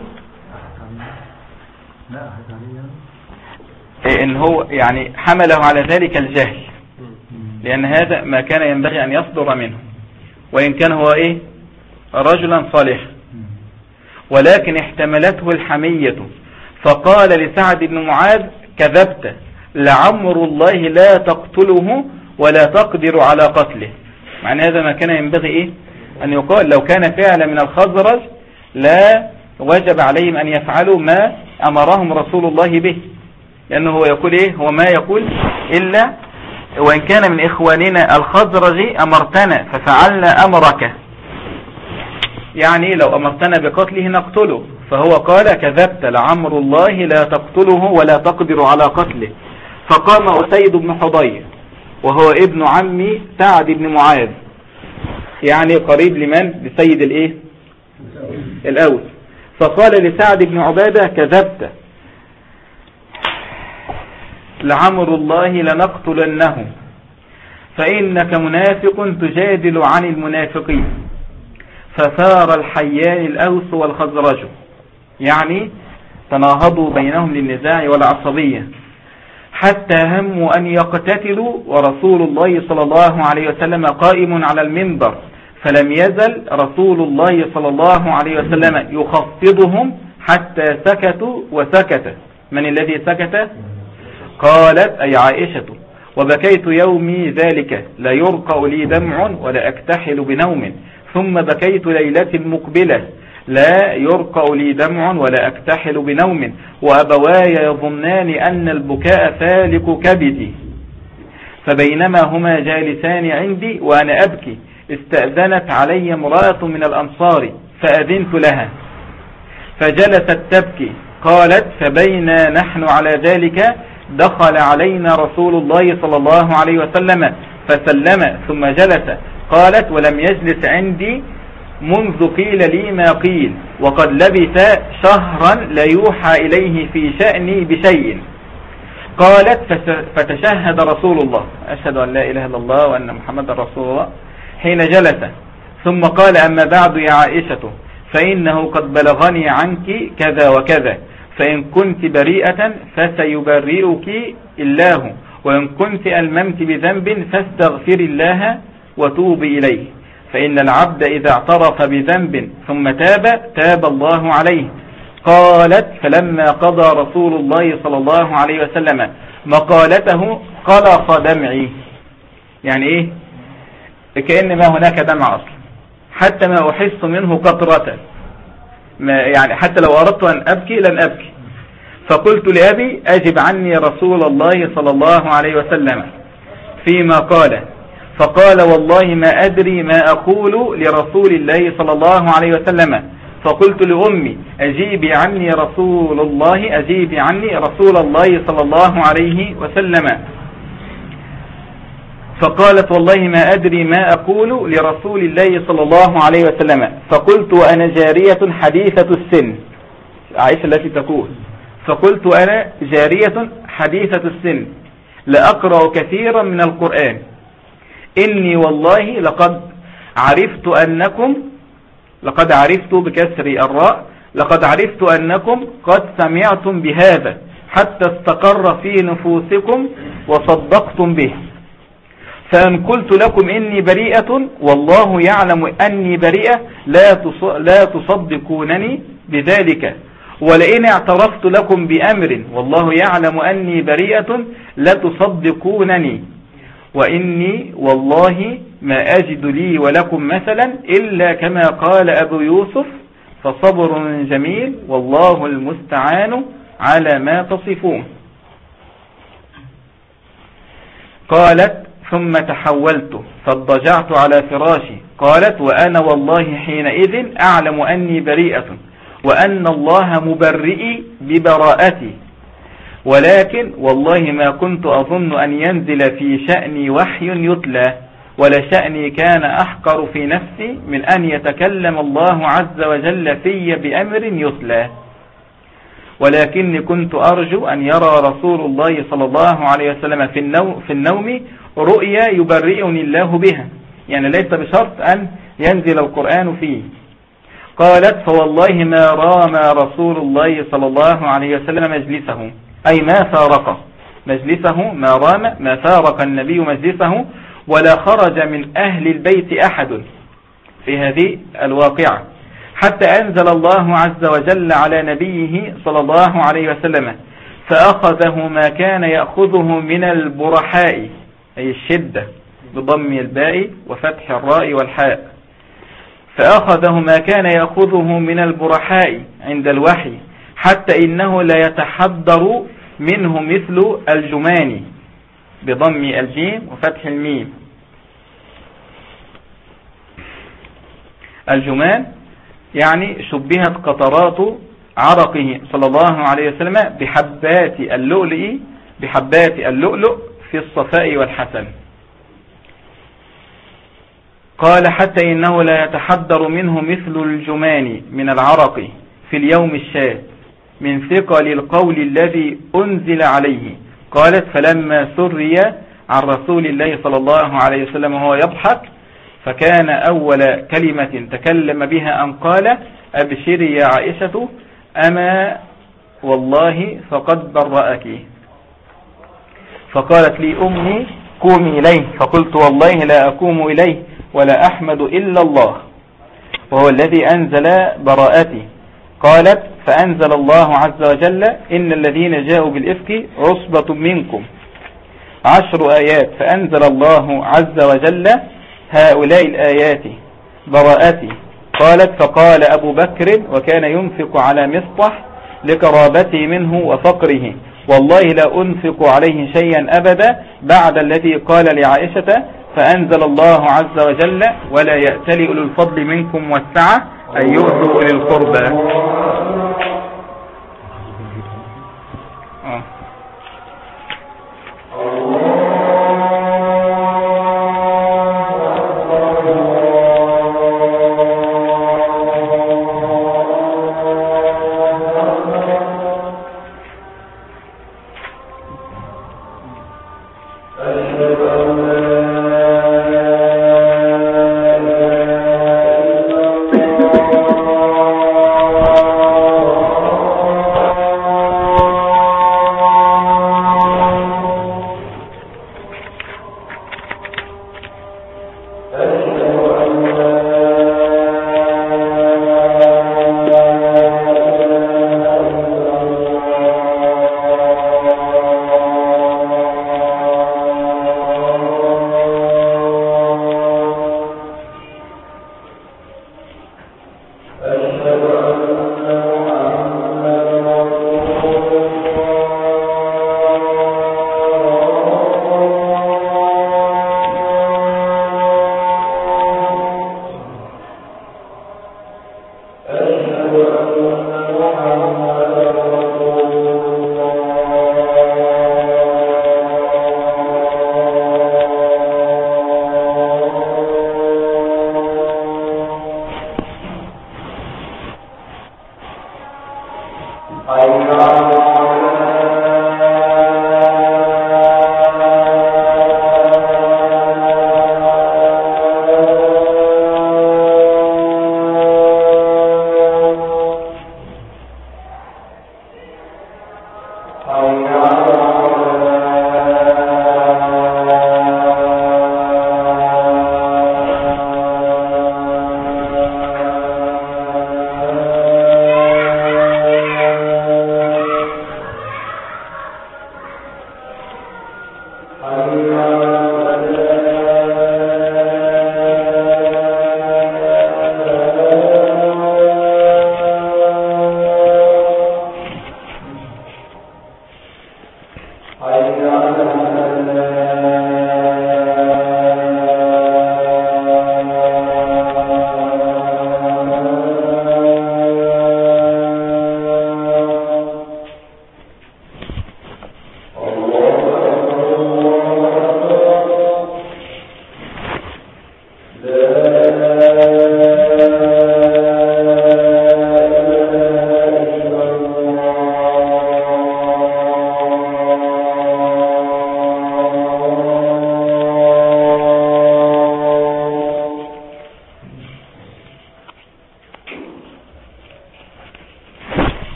S1: إن هو يعني حمله على ذلك الجهل، لأن هذا ما كان ينبغي أن يصدر منه، وإن كان هو رجلا صالحا، ولكن احتملته الحمية. فقال لسعد بن معاذ كذبت، لعمر الله لا تقتله ولا تقدر على قتله. معنى هذا ما كان ينبغي أن يقال. لو كان فعلا من الخزرج لا وجب عليهم أن يفعلوا ما أمرهم رسول الله به، لأنه هو يقول هو ما يقول إلا وإن كان من إخواننا الخزرج أمرتنا ففعلنا أمرك، يعني لو أمرتنا بقتله نقتله. فهو قال كذبت، لعمر الله لا تقتله ولا تقدر على قتله. فقام أسيد بن حضير وهو ابن عم سعد بن معاذ، يعني قريب لمن؟ لسيد الأوس. فقال لسعد بن عبادة كذبت، لعمر الله لنقتلنه، فإنك منافق تجادل عن المنافقين. فثار الحيان الأوس والخزرج، يعني تناهضوا بينهم للنزاع والعصبية، حتى هموا أن يقتتلوا، ورسول الله صلى الله عليه وسلم قائم على المنبر، فلم يزل رسول الله صلى الله عليه وسلم يخفضهم حتى سكتوا وسكت. من الذي سكت؟ قالت أي عائشة، وبكيت يومي ذلك، لا يرقى لي دمع ولا أكتحل بنوم، ثم بكيت ليلة مقبلة، لا يرقى لي دمع ولا أكتحل بنوم، وأبواي يظنان أن البكاء فالق كبدي. فبينما هما جالسان عندي وأنا أبكي، استأذنت علي امرأة من الأنصار فأذنت لها فجلست تبكي. قالت فبينا نحن على ذلك دخل علينا رسول الله صلى الله عليه وسلم فسلم ثم جلس. قالت ولم يجلس عندي منذ قيل لي ما قيل، وقد لبث شهرا لا يوحى إليه في شأني بشيء. قالت فتشهد رسول الله، أشهد أن لا إله إلا الله وأن محمد رسول الله، حين جلس. ثم قال أما بعد يا عائشة، فإنه قد بلغني عنك كذا وكذا، فإن كنت بريئة فسيبرئك الله، وإن كنت ألممت بذنب فاستغفر الله وتوبي إليه، فإن العبد إذا اعترف بذنب ثم تاب الله عليه. قالت فلما قضى رسول الله صلى الله عليه وسلم مقالته قلص دمعي، يعني كأن ما هناك دمع أصلا، حتى ما أحس منه قطرة، يعني حتى لو أردت أن أبكي لن أبكي. فقلت لأبي أجب عني رسول الله صلى الله عليه وسلم فيما قال. فقال والله ما أدري ما أقول لرسول الله صلى الله عليه وسلم. فقلت لأمي أجيبي عني رسول الله، أجيبي عني رسول الله صلى الله عليه وسلم. فقالت والله ما أدري ما أقول لرسول الله صلى الله عليه وسلم. فقلت وأنا جارية حديثة السن، عائشة التي تقول، فقلت أنا جارية حديثة السن لأقرأ كثيرا من القرآن، إني والله لقد عرفت بكسر الراء، لقد عرفت أنكم قد سمعتم بهذا حتى استقر في نفوسكم وصدقتم به، فأن قلت لكم إني بريئة والله يعلم أني بريئة لا تصدقونني بذلك، ولئن اعترفت لكم بأمر والله يعلم أني بريئة لتصدقونني وإني والله ما أجد لي ولكم مثلا إلا كما قال أبو يوسف فصبر جميل والله المستعان على ما تصفون. قالت ثم تحولت فاضطجعت على فراشي. قالت وأنا والله حينئذ أعلم أني بريئة وأن الله مبرئي ببراءتي، ولكن والله ما كنت أظن أن ينزل في شأني وحي يتلى، ولا شأني كان أحقر في نفسي من أن يتكلم الله عز وجل في بأمر يتلى، ولكني كنت أرجو أن يرى رسول الله صلى الله عليه وسلم في النوم رؤيا يبرئني الله بها، يعني ليس بشرط أن ينزل القرآن فيه. قالت فوالله ما رام رسول الله صلى الله عليه وسلم مجلسه، أي ما فارق مجلسه، ما رام ما فارق النبي مجلسه، ولا خرج من أهل البيت أحد في هذه الواقعة حتى أنزل الله عز وجل على نبيه صلى الله عليه وسلم فأخذه ما كان يأخذه من البرحاء، أي الشدة بضم الباء وفتح الراء والحاء، فأخذه ما كان يأخذه من البرحاء عند الوحي حتى إنه لا يتحضر منه مثل الجمان بضم الجيم وفتح الميم. الجمان يعني شبهت قطرات عرقه صلى الله عليه وسلم بحبات اللؤلؤ في الصفاء والحسن. قال حتى إنه لا يتحضر منه مثل الجمان من العرق في اليوم الشاذ من ثقل القول الذي أنزل عليه. قالت فلما سري عن رسول الله صلى الله عليه وسلم وهو يضحك فكان أول كلمة تكلم بها أن قال أبشري يا عائشة أما والله فقد برأك. فقالت لي أمي قومي إليه، فقلت والله لا أقوم إليه ولا أحمد إلا الله وهو الذي أنزل براءتي. قالت فأنزل الله عز وجل إن الذين جاءوا بالإفك عصبة منكم 10 آيات، فأنزل الله عز وجل هؤلاء الآيات براءتي. قالت فقال أبو بكر وكان ينفق على مصطح لقرابته منه وفقره والله لا أنفق عليه شيئا أبدا بعد الذي قال لعائشة فأنزل الله عز وجل ولا يأتلي أولو الفضل منكم والسعة أن يؤتوا أولي القربى.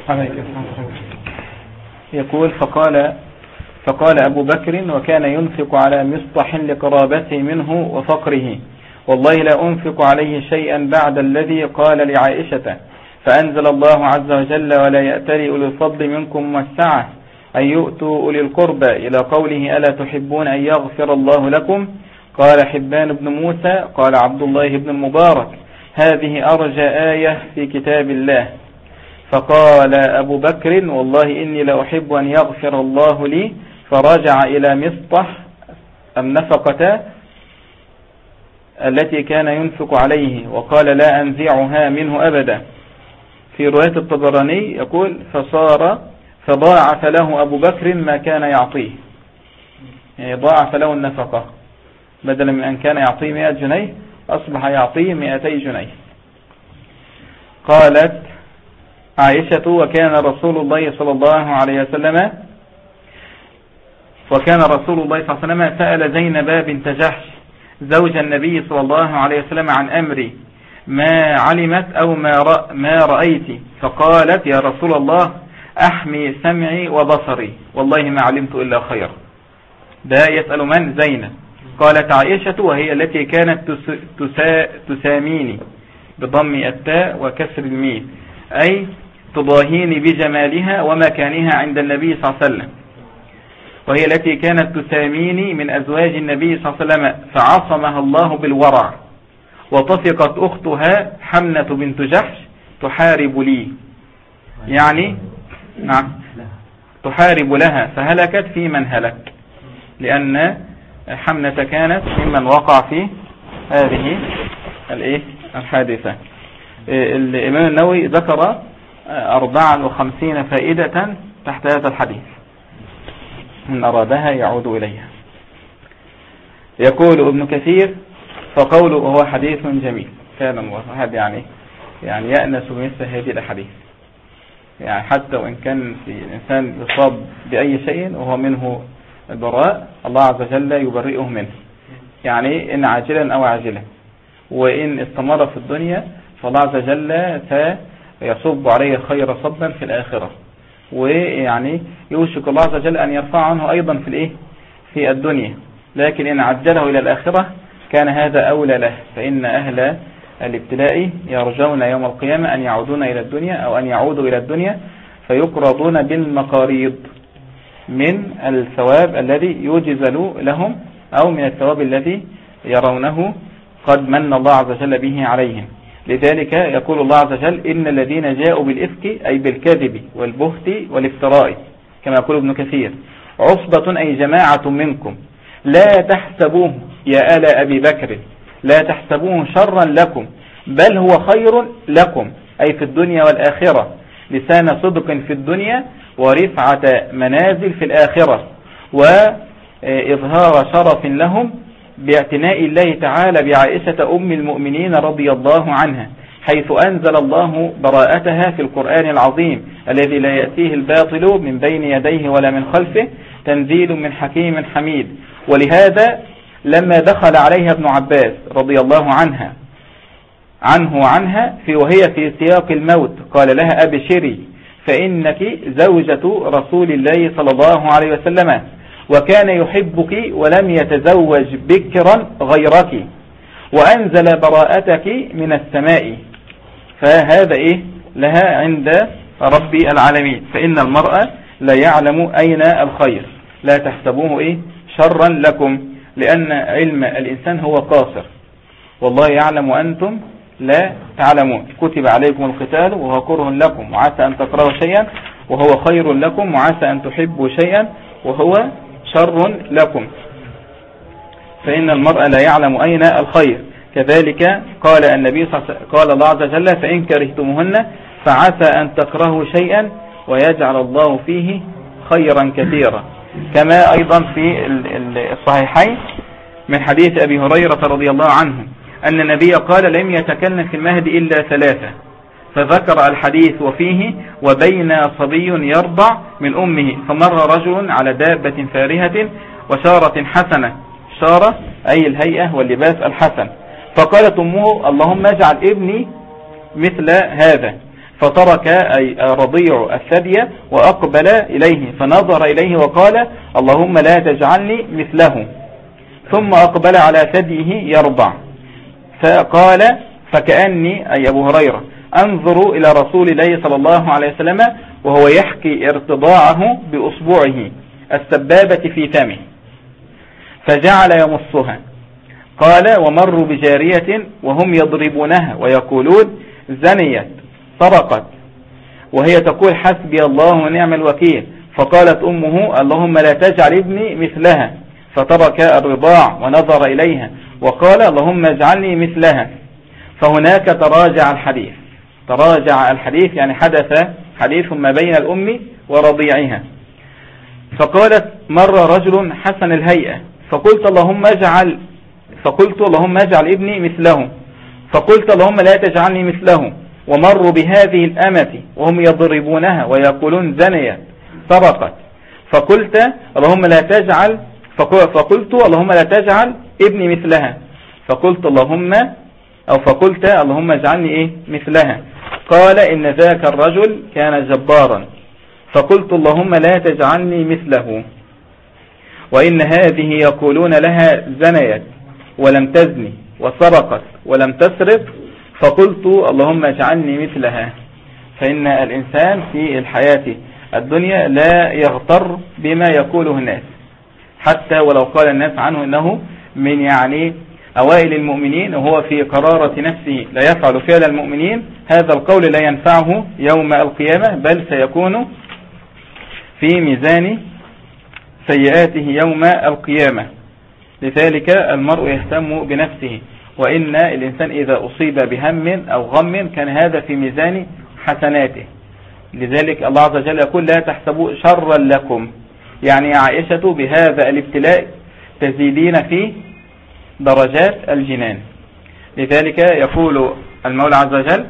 S1: يقول فقال أبو بكر وكان ينفق على مصطح لقرابته منه وفقره والله لا أنفق عليه شيئا بعد الذي قال لعائشة فأنزل الله عز وجل ولا يأتري أولي الفضل منكم والسعة أن يؤتوا أولي القربى إلى قوله ألا تحبون أن يغفر الله لكم قال حبان بن موسى قال عبد الله بن المبارك هذه أرجى آية في كتاب الله. فقال أبو بكر والله إني لأحب أن يغفر الله لي فرجع إلى مصطح النفقة التي كان ينفق عليه وقال لا أنزعها منه أبدا. في رواية الطبراني يقول فضاعف له أبو بكر ما كان يعطيه، يعني ضاعف له النفقة، بدلا من أن كان يعطيه 100 جنيه أصبح يعطيه 200 جنيه. قالت عائشة وكان رسول الله صلى الله عليه وسلم سأل زينب بنت جحش زوج النبي صلى الله عليه وسلم عن أمري ما علمت أو ما رأيت فقالت يا رسول الله أحمي سمعي وبصري والله ما علمت إلا خير. ده يسأل من؟ زينب. قالت عائشة وهي التي كانت تساميني بضم التاء وكسر الميم أي تضاهيني بجمالها ومكانها عند النبي صلى الله عليه وسلم، وهي التي كانت تساميني من أزواج النبي صلى الله عليه وسلم فعصمها الله بالورع. وطفقت أختها حمنة بنت جحش تحارب لي، يعني نعم تحارب لها فهلكت في من هلك، لأن حمنة كانت ممن وقع في هذه الحادثة. الإمام النووي ذكر 54 فائدة تحت هذا الحديث من أرادها يعود إليها. يقول ابن كثير فقوله وهو حديث جميل كان واحد يعني يأنس بمثل هذه الحديث، يعني حتى وإن كان في الإنسان يصاب بأي شيء وهو منه البراء الله عز وجل يبرئه منه، يعني إن عاجلا أو عاجلا، وإن استمر في الدنيا فالله عز وجل سيصب عليه خير صبا في الآخرة، ويعني يوشك الله عز وجل أن يرفع عنه أيضا في الدنيا، لكن إن عجله إلى الآخرة كان هذا أولى له، فإن أهل الابتلاء يرجون يوم القيامة أن يعودون إلى الدنيا أو أن يعودوا إلى الدنيا فيقرضون بالمقاريض من الثواب الذي يوجز لهم أو من الثواب الذي يرونه قد من الله عز وجل به عليهم. لذلك يقول الله عز وجل إن الذين جاءوا بالإفك أي بالكذب والبهت والافتراء كما يقول ابن كثير عصبة أي جماعة منكم لا تحسبوه يا آل أبي بكر لا تحسبوه شرا لكم بل هو خير لكم أي في الدنيا والآخرة لسان صدق في الدنيا ورفعة منازل في الآخرة وإظهار شرف لهم باعتناء الله تعالى بعائشة أم المؤمنين رضي الله عنها حيث أنزل الله براءتها في القرآن العظيم الذي لا يأتيه الباطل من بين يديه ولا من خلفه تنزيل من حكيم حميد. ولهذا لما دخل عليها ابن عباس رضي الله عنه وعنها وهي في سياق الموت قال لها أبشري فإنك زوجة رسول الله صلى الله عليه وسلم وكان يحبك ولم يتزوج بكرا غيرك وأنزل براءتك من السماء. فهذا لها عند رب العالمين. فإن المرأة لا يعلم أين الخير لا تحسبوه شرا لكم لأن علم الإنسان هو قاصر والله يعلم وأنتم لا تعلمون. كتب عليكم القتال وهو كره لكم وعسى أن تكرهوا شيئا وهو خير لكم وعسى أن تحبوا شيئا وهو شر لكم. فإن المرء لا يعلم أين الخير. كذلك قال النبي قال الله عز وجل فإن كرهتموهن فعسى أن تكرهوا شيئا ويجعل الله فيه خيرا كثيرا. كما أيضا في الصحيحين من حديث أبي هريرة رضي الله عنه أن النبي قال لم يتكلم في المهد إلا 3 فذكر الحديث وفيه وبين صبي يرضع من أمه فمر رجل على دابة فارهة وشارة حسنة شارة أي الهيئة واللباس الحسن فقالت أمه اللهم اجعل ابني مثل هذا فترك أي رضيع الثدي وأقبل إليه فنظر إليه وقال اللهم لا تجعلني مثله، ثم أقبل على ثديه يرضع، فقال فكأني أي أبو هريرة أنظر إلى رسول الله صلى الله عليه وسلم وهو يحكي ارتضاعه بأصبعه السبابة في فمه فجعل يمصها. قال ومروا بجارية وهم يضربونها ويقولون زنيت سرقت، وهي تقول حسبي الله ونعم الوكيل، فقالت أمه اللهم لا تجعل ابني مثلها، فترك الرضاع ونظر إليها وقال اللهم اجعلني مثلها. فهناك تراجع الحديث يعني حدث حديث ما بين الأم ورضيعها. فقالت مر رجل حسن الهيئة فقلت اللهم اجعل ابني مثله، فقلت اللهم لا تجعلني مثله. ومروا بهذه الأمة وهم يضربونها ويقولون زنيت سرقت، فقلت اللهم لا تجعل ابني مثلها، فقلت اللهم اجعلني مثلها. قال إن ذاك الرجل كان جبارا، فقلت اللهم لا تجعلني مثله. وإن هذه يقولون لها زنيت ولم تزني وسرقت ولم تسرق، فقلت اللهم اجعلني مثلها. فإن الإنسان في الحياة الدنيا لا يغتر بما يقوله الناس، حتى ولو قال الناس عنه إنه من يعني أوائل المؤمنين وهو في قرارة نفسه لا يفعل فعل المؤمنين، هذا القول لا ينفعه يوم القيامة، بل سيكون في ميزان سيئاته يوم القيامة. لذلك المرء يهتم بنفسه، وإن الإنسان إذا أصيب بهم أو غم كان هذا في ميزان حسناته. لذلك الله عز وجل يقول لا تحسبوا شرا لكم، يعني عائشة بهذا الابتلاء تزيدين في درجات الجنان. لذلك يقول المولى عز وجل،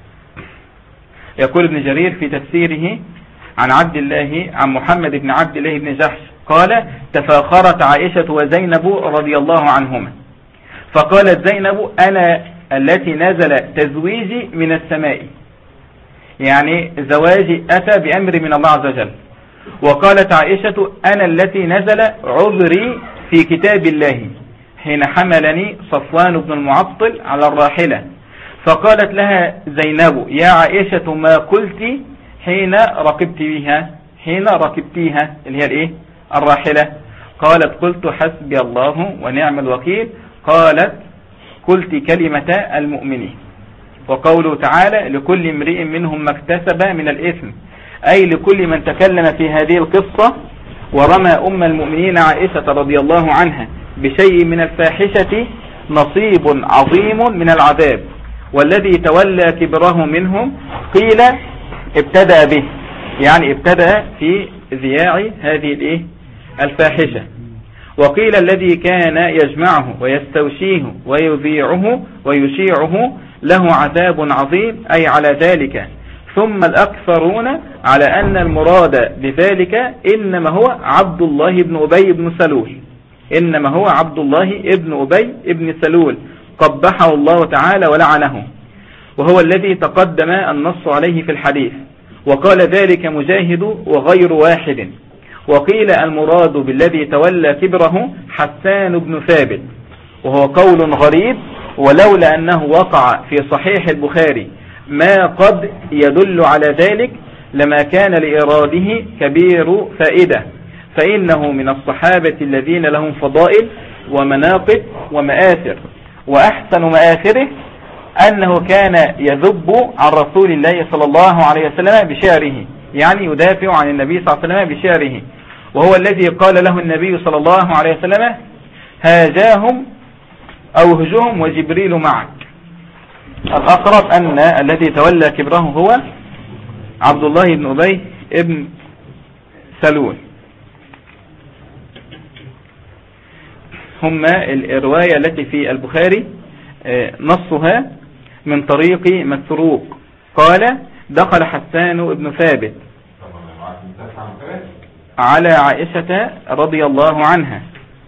S1: يقول ابن جرير في تفسيره عن محمد بن عبد الله بن جحش قال تفاخرت عائشة وزينب رضي الله عنهما، فقالت زينب أنا التي نزل تزويجي من السماء، يعني زواجي أتى بأمر من الله عز وجل. وقالت عائشة أنا التي نزل عذري في كتاب الله حين حملني صفوان بن المعطل على الراحلة. فقالت لها زينب يا عائشة ما قلت حين ركبتيها اللي هي الراحلة؟ قالت قلت حسبي الله ونعم الوكيل. قالت قلت كلمة المؤمنين. وقوله تعالى لكل امرئ منهم ما اكتسب من الإثم، أي لكل من تكلم في هذه القصة ورمى أم المؤمنين عائشة رضي الله عنها بشيء من الفاحشة نصيب عظيم من العذاب، والذي تولى كبره منهم قيل ابتدأ به، يعني ابتدأ في ذياع هذه الفاحشة، وقيل الذي كان يجمعه ويستوشيه ويذيعه ويشيعه له عذاب عظيم، أي على ذلك. ثم الأكثرون على أن المراد بذلك إنما هو عبد الله بن أبي بن سلول، إنما هو عبد الله بن أبي بن سلول قبحه الله تعالى ولعنه، وهو الذي تقدم النص عليه في الحديث. وقال ذلك مجاهد وغير واحد. وقيل المراد بالذي تولى كبره حسان بن ثابت، وهو قول غريب، ولولا أنه وقع في صحيح البخاري ما قد يدل على ذلك لما كان لإراده كبير فائدة، فإنه من الصحابة الذين لهم فضائل ومناقب ومآثر، وأحسن مآثره أنه كان يذب عن رسول الله صلى الله عليه وسلم بشعره، يعني يدافع عن النبي صلى الله عليه وسلم بشعره، وهو الذي قال له النبي صلى الله عليه وسلم هاجاهم أو هجوهم وجبريل معك. الأقرب أن الذي تولى كبره هو عبد الله بن أبي بن سلول. ثم الرواية التي في البخاري نصها من طريق مسروق قال دخل حسان بن ثابت على عائشة رضي الله عنها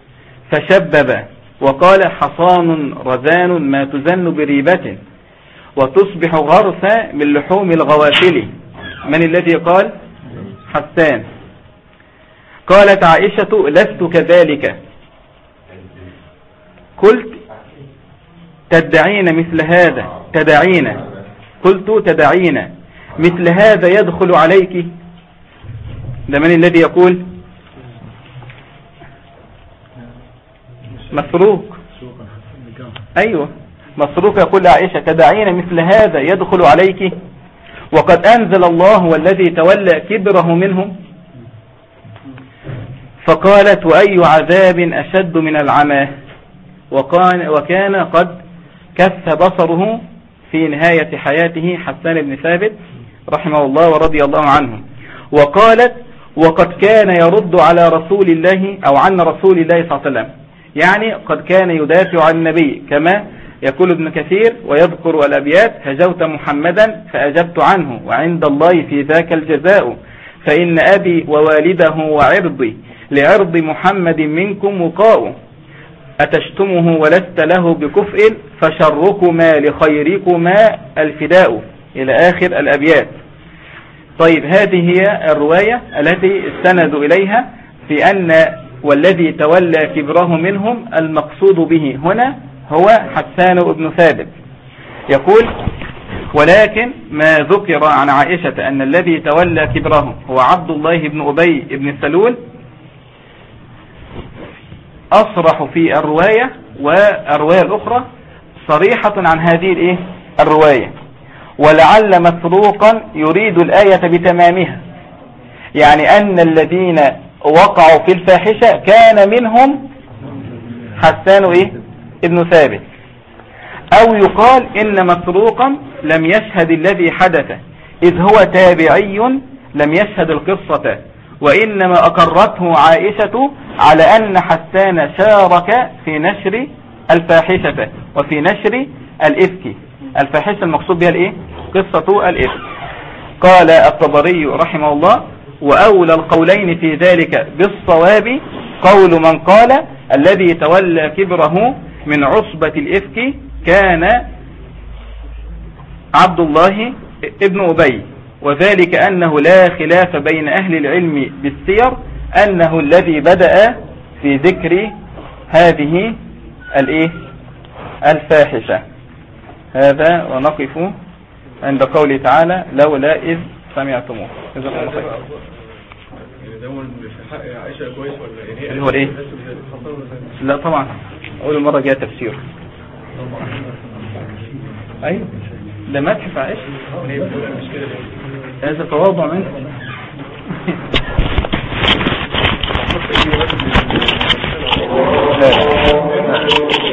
S1: فشبب وقال حصان رزان ما تزن بريبة، وتصبح غرسا من لحوم الغوافل. من الذي قال؟ حسان. قالت عائشة لست كذلك، قلت تدعين مثل هذا، قلت تدعين مثل هذا يدخل عليك. ده من الذي يقول؟ مسروق. أيوة، مسروق يقول لعائشة تدعين مثل هذا يدخل عليك وقد أنزل الله والذي تولى كبره منهم. فقالت وأي عذاب أشد من العمى، وكان قد كف بصره في نهاية حياته حسان بن ثابت رحمه الله ورضي الله عنه. وقالت وقد كان يرد على رسول الله أو عن رسول الله صلى الله عليه وسلم، يعني قد كان يدافع عن النبي كما يقول ابن كثير ويذكر الأبيات هجوت محمدا فأجبت عنه وعند الله في ذاك الجزاء، فإن أبي ووالده وعرضي لعرض محمد منكم وقاء، أتشتمه ولست له بكفء فشركما لخيركما الفداء، إلى آخر الأبيات. طيب، هذه هي الرواية التي استندوا إليها في أن والذي تولى كبره منهم المقصود به هنا هو حسان بن ثابت. يقول ولكن ما ذكر عن عائشة أن الذي تولى كبره هو عبد الله بن أبي بن سلول أصرح في الرواية، والرواية الأخرى صريحة عن هذه الرواية. ولعل مسروقا يريد الآية بتمامها، يعني أن الذين وقعوا في الفاحشة كان منهم حسان ابن ثابت. أو يقال إن مسروقا لم يشهد الذي حدث إذ هو تابعي لم يشهد القصة، وإنما أقرته عائشة على أن حسان شارك في نشر الفاحشة وفي نشر الإفك. الفاحشة المقصود بها قصة الإفك. قال الطبري رحمه الله وأولى القولين في ذلك بالصواب قول من قال الذي تولى كبره من عصبة الإفك كان عبد الله ابن أبي، وذلك أنه لا خلاف بين أهل العلم بالسير أنه الذي بدأ في ذكر هذه الفاحشة. هذا ونقف عند قوله تعالى لولا إذ سمعتموه.
S3: عائشة كويس ولا
S1: اللي هو لا طبعا أول مرة جاء تفسير. أيوة ده مدح في عائشة، هذا تواضع منه. لا